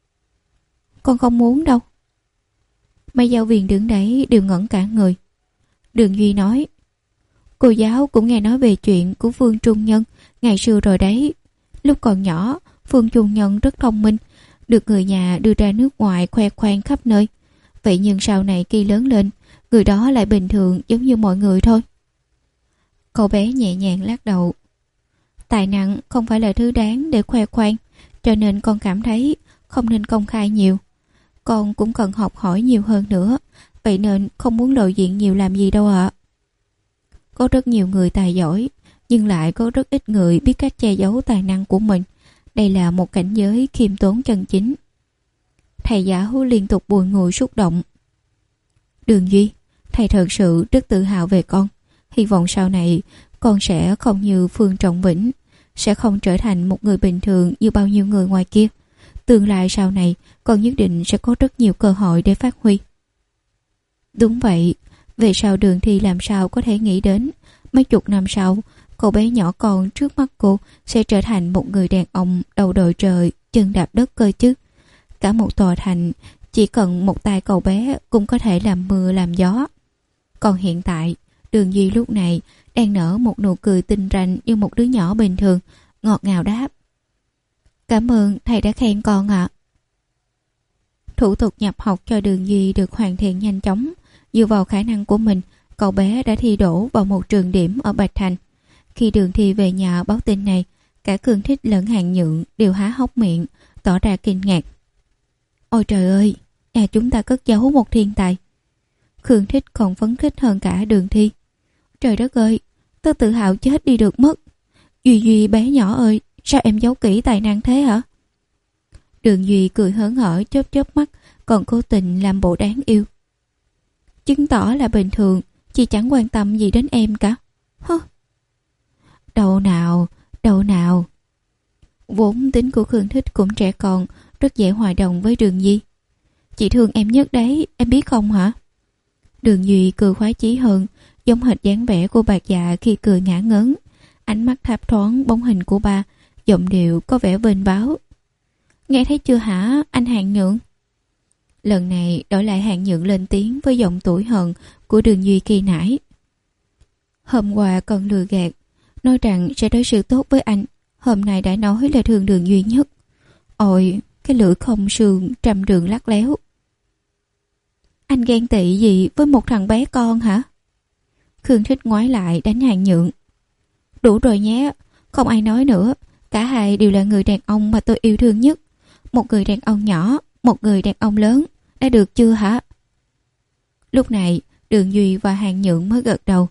Con không muốn đâu. Mấy giáo viên đứng đấy đều ngẩn cả người. Đường Duy nói: Cô giáo cũng nghe nói về chuyện của Phương Trung Nhân ngày xưa rồi đấy. Lúc còn nhỏ, Phương Trung Nhân rất thông minh, được người nhà đưa ra nước ngoài khoe khoang khắp nơi. Vậy nhưng sau này khi lớn lên, người đó lại bình thường giống như mọi người thôi. Cậu bé nhẹ nhàng lắc đầu. Tài năng không phải là thứ đáng để khoe khoang, cho nên con cảm thấy không nên công khai nhiều. Con cũng cần học hỏi nhiều hơn nữa, vậy nên không muốn lộ diện nhiều làm gì đâu ạ. À. Có rất nhiều người tài giỏi, nhưng lại có rất ít người biết cách che giấu tài năng của mình. Đây là một cảnh giới khiêm tốn chân chính. Thầy giáo liên tục bùi ngùi xúc động. Đường Duy, thầy thật sự rất tự hào về con. Hy vọng sau này con sẽ không như Phương Trọng Vĩnh, sẽ không trở thành một người bình thường như bao nhiêu người ngoài kia. Tương lai sau này con nhất định sẽ có rất nhiều cơ hội để phát huy. Đúng vậy, về sau Đường Thi làm sao có thể nghĩ đến mấy chục năm sau cậu bé nhỏ con trước mắt cô sẽ trở thành một người đàn ông đầu đội trời, chân đạp đất cơ chứ. Cả một tòa thành chỉ cần một tay cậu bé cũng có thể làm mưa làm gió. Còn hiện tại Đường Duy lúc này đang nở một nụ cười tinh ranh như một đứa nhỏ bình thường, ngọt ngào đáp: Cảm ơn thầy đã khen con ạ. À. Thủ tục nhập học cho Đường Duy được hoàn thiện nhanh chóng. Dựa vào khả năng của mình, cậu bé đã thi đỗ vào một trường điểm ở Bạch Thành. Khi Đường Thi về nhà báo tin này, cả Cường Thích lẫn Hàng Nhượng đều há hốc miệng, tỏ ra kinh ngạc. Ôi trời ơi, nhà chúng ta cất giấu một thiên tài. Khương Thích còn phấn khích hơn cả Đường Thi. Trời đất ơi, tớ tự hào chết đi được mất. Duy Duy bé nhỏ ơi, sao em giấu kỹ tài năng thế hả? Đường Duy cười hớn hở chớp chớp mắt, còn cố tình làm bộ đáng yêu. Chứng tỏ là bình thường, chị chẳng quan tâm gì đến em cả. Hơ. Đâu nào, đâu nào. Vốn tính của Khương Thích cũng trẻ con, rất dễ hòa đồng với Đường Duy. Chị thương em nhất đấy, em biết không hả? Đường Duy cười khoái chí hơn, giống hệt dáng vẻ của Bạc Dạ khi cười ngả ngớn. ánh mắt tháp thoáng bóng hình của bà, giọng điệu có vẻ vênh váo. Nghe thấy chưa hả, anh Hàng Nhượng? Lần này đổi lại Hàng Nhượng lên tiếng với giọng tủi hờn của Đường Duy khi nãy. Hôm qua còn lừa gạt, nói rằng sẽ đối xử tốt với anh, hôm nay đã nói là thương Đường Duy nhất. Ôi, cái lưỡi không sườn trăm đường lắc léo. Anh ghen tị gì với một thằng bé con hả? Khương Thích ngoái lại đánh Hàng Nhượng. Đủ rồi nhé, không ai nói nữa. Cả hai đều là người đàn ông mà tôi yêu thương nhất. Một người đàn ông nhỏ, một người đàn ông lớn. Đã được chưa hả? Lúc này Đường Duy và Hàng Nhượng mới gật đầu.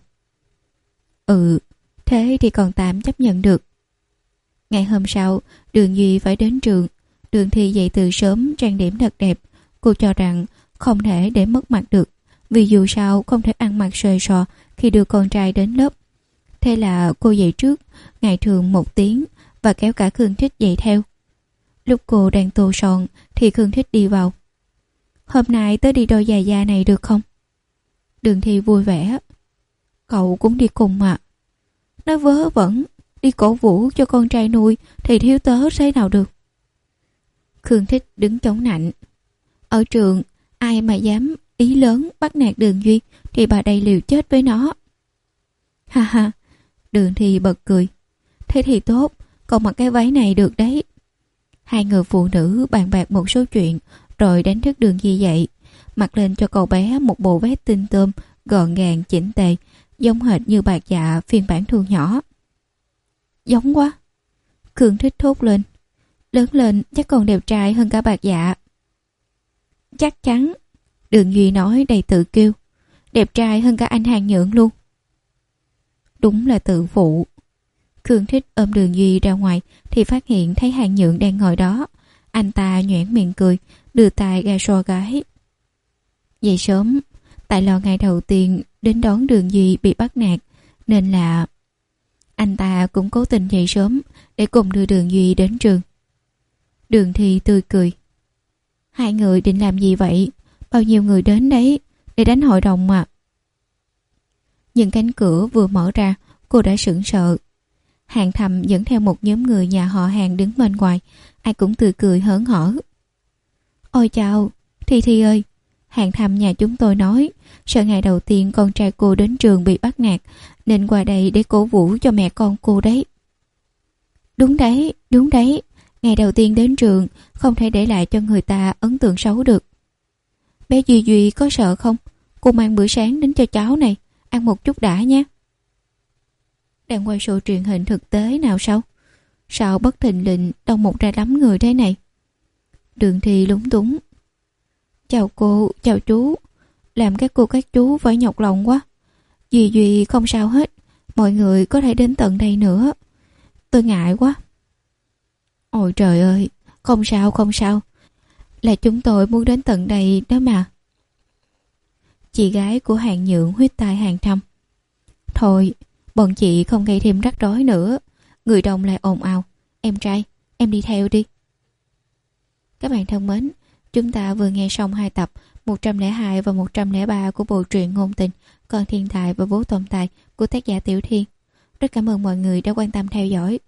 Ừ, thế thì còn tạm chấp nhận được. Ngày hôm sau, Đường Duy phải đến trường. Đường Thi dậy từ sớm, trang điểm thật đẹp. Cô cho rằng không thể để mất mặt được, vì dù sao không thể ăn mặc xòe sò khi đưa con trai đến lớp. Thế là cô dậy trước ngày thường một tiếng và kéo cả Khương Thích dậy theo. Lúc cô đang tô son thì Khương Thích đi vào. Hôm nay tớ đi đôi giày da này được không? Đường Thi vui vẻ. Cậu cũng đi cùng mà. Nó vớ vẩn, đi cổ vũ cho con trai nuôi thì thiếu tớ thế nào được. Khương Thích đứng chống nạnh. Ở trường, ai mà dám ý lớn bắt nạt Đường Duy thì bà đây liều chết với nó. Ha ha, Đường Thi bật cười. Thế thì tốt, cậu mặc cái váy này được đấy. Hai người phụ nữ bàn bạc một số chuyện rồi đánh thức Đường Duy dậy, mặc lên cho cậu bé một bộ vest tinh tươm gọn gàng chỉnh tề, giống hệt như bạc dạ phiên bản thu nhỏ. Giống quá, Khương Thích thốt lên. Lớn lên chắc còn đẹp trai hơn cả bạc dạ. Chắc chắn, Đường Duy nói đầy tự kiêu. Đẹp trai hơn cả anh Hàng Nhượng luôn. Đúng là tự phụ. Khương Thích ôm Đường Duy ra ngoài thì phát hiện thấy Hàng Nhượng đang ngồi đó. Anh ta nhoẻn miệng cười, đưa tay ra so gái. Dậy sớm, tại lo ngày đầu tiên đến đón Đường Duy bị bắt nạt, nên là anh ta cũng cố tình dậy sớm để cùng đưa Đường Duy đến trường. Đường Thi tươi cười. Hai người định làm gì vậy? Bao nhiêu người đến đấy để đánh hội đồng mà. Nhưng cánh cửa vừa mở ra, cô đã sững sờ. Hàng Thầm dẫn theo một nhóm người nhà họ Hàng đứng bên ngoài, ai cũng tươi cười hớn hở. Ôi chào, Thi Thi ơi, Hàng Thầm nhà chúng tôi nói sợ ngày đầu tiên con trai cô đến trường bị bắt nạt, nên qua đây để cổ vũ cho mẹ con cô đấy. Đúng đấy, đúng đấy, ngày đầu tiên đến trường không thể để lại cho người ta ấn tượng xấu được. Bé Duy Duy có sợ không? Cô mang bữa sáng đến cho cháu này, ăn một chút đã nha. Đang quay show truyền hình thực tế nào sao? Sao bất thình lình đông một ra lắm người thế này? Đường Thi lúng túng. Chào cô, chào chú. Làm các cô các chú phải nhọc lòng quá. Duy Duy không sao hết, mọi người có thể đến tận đây nữa. Tôi ngại quá. Ôi trời ơi, không sao không sao, là chúng tôi muốn đến tận đây đó mà. Chị gái của Hàng Nhượng huýt tai Hàng Thầm. Thôi, bọn chị không gây thêm rắc rối nữa. Người đông lại ồn ào. Em trai, em đi theo đi. Các bạn thân mến, chúng ta vừa nghe xong hai tập một trăm lẻ hai và một trăm lẻ ba của bộ truyện ngôn tình Con Thiên Tài và Bố Tồn Tại của tác giả Tiểu Thiên. Rất cảm ơn mọi người đã quan tâm theo dõi.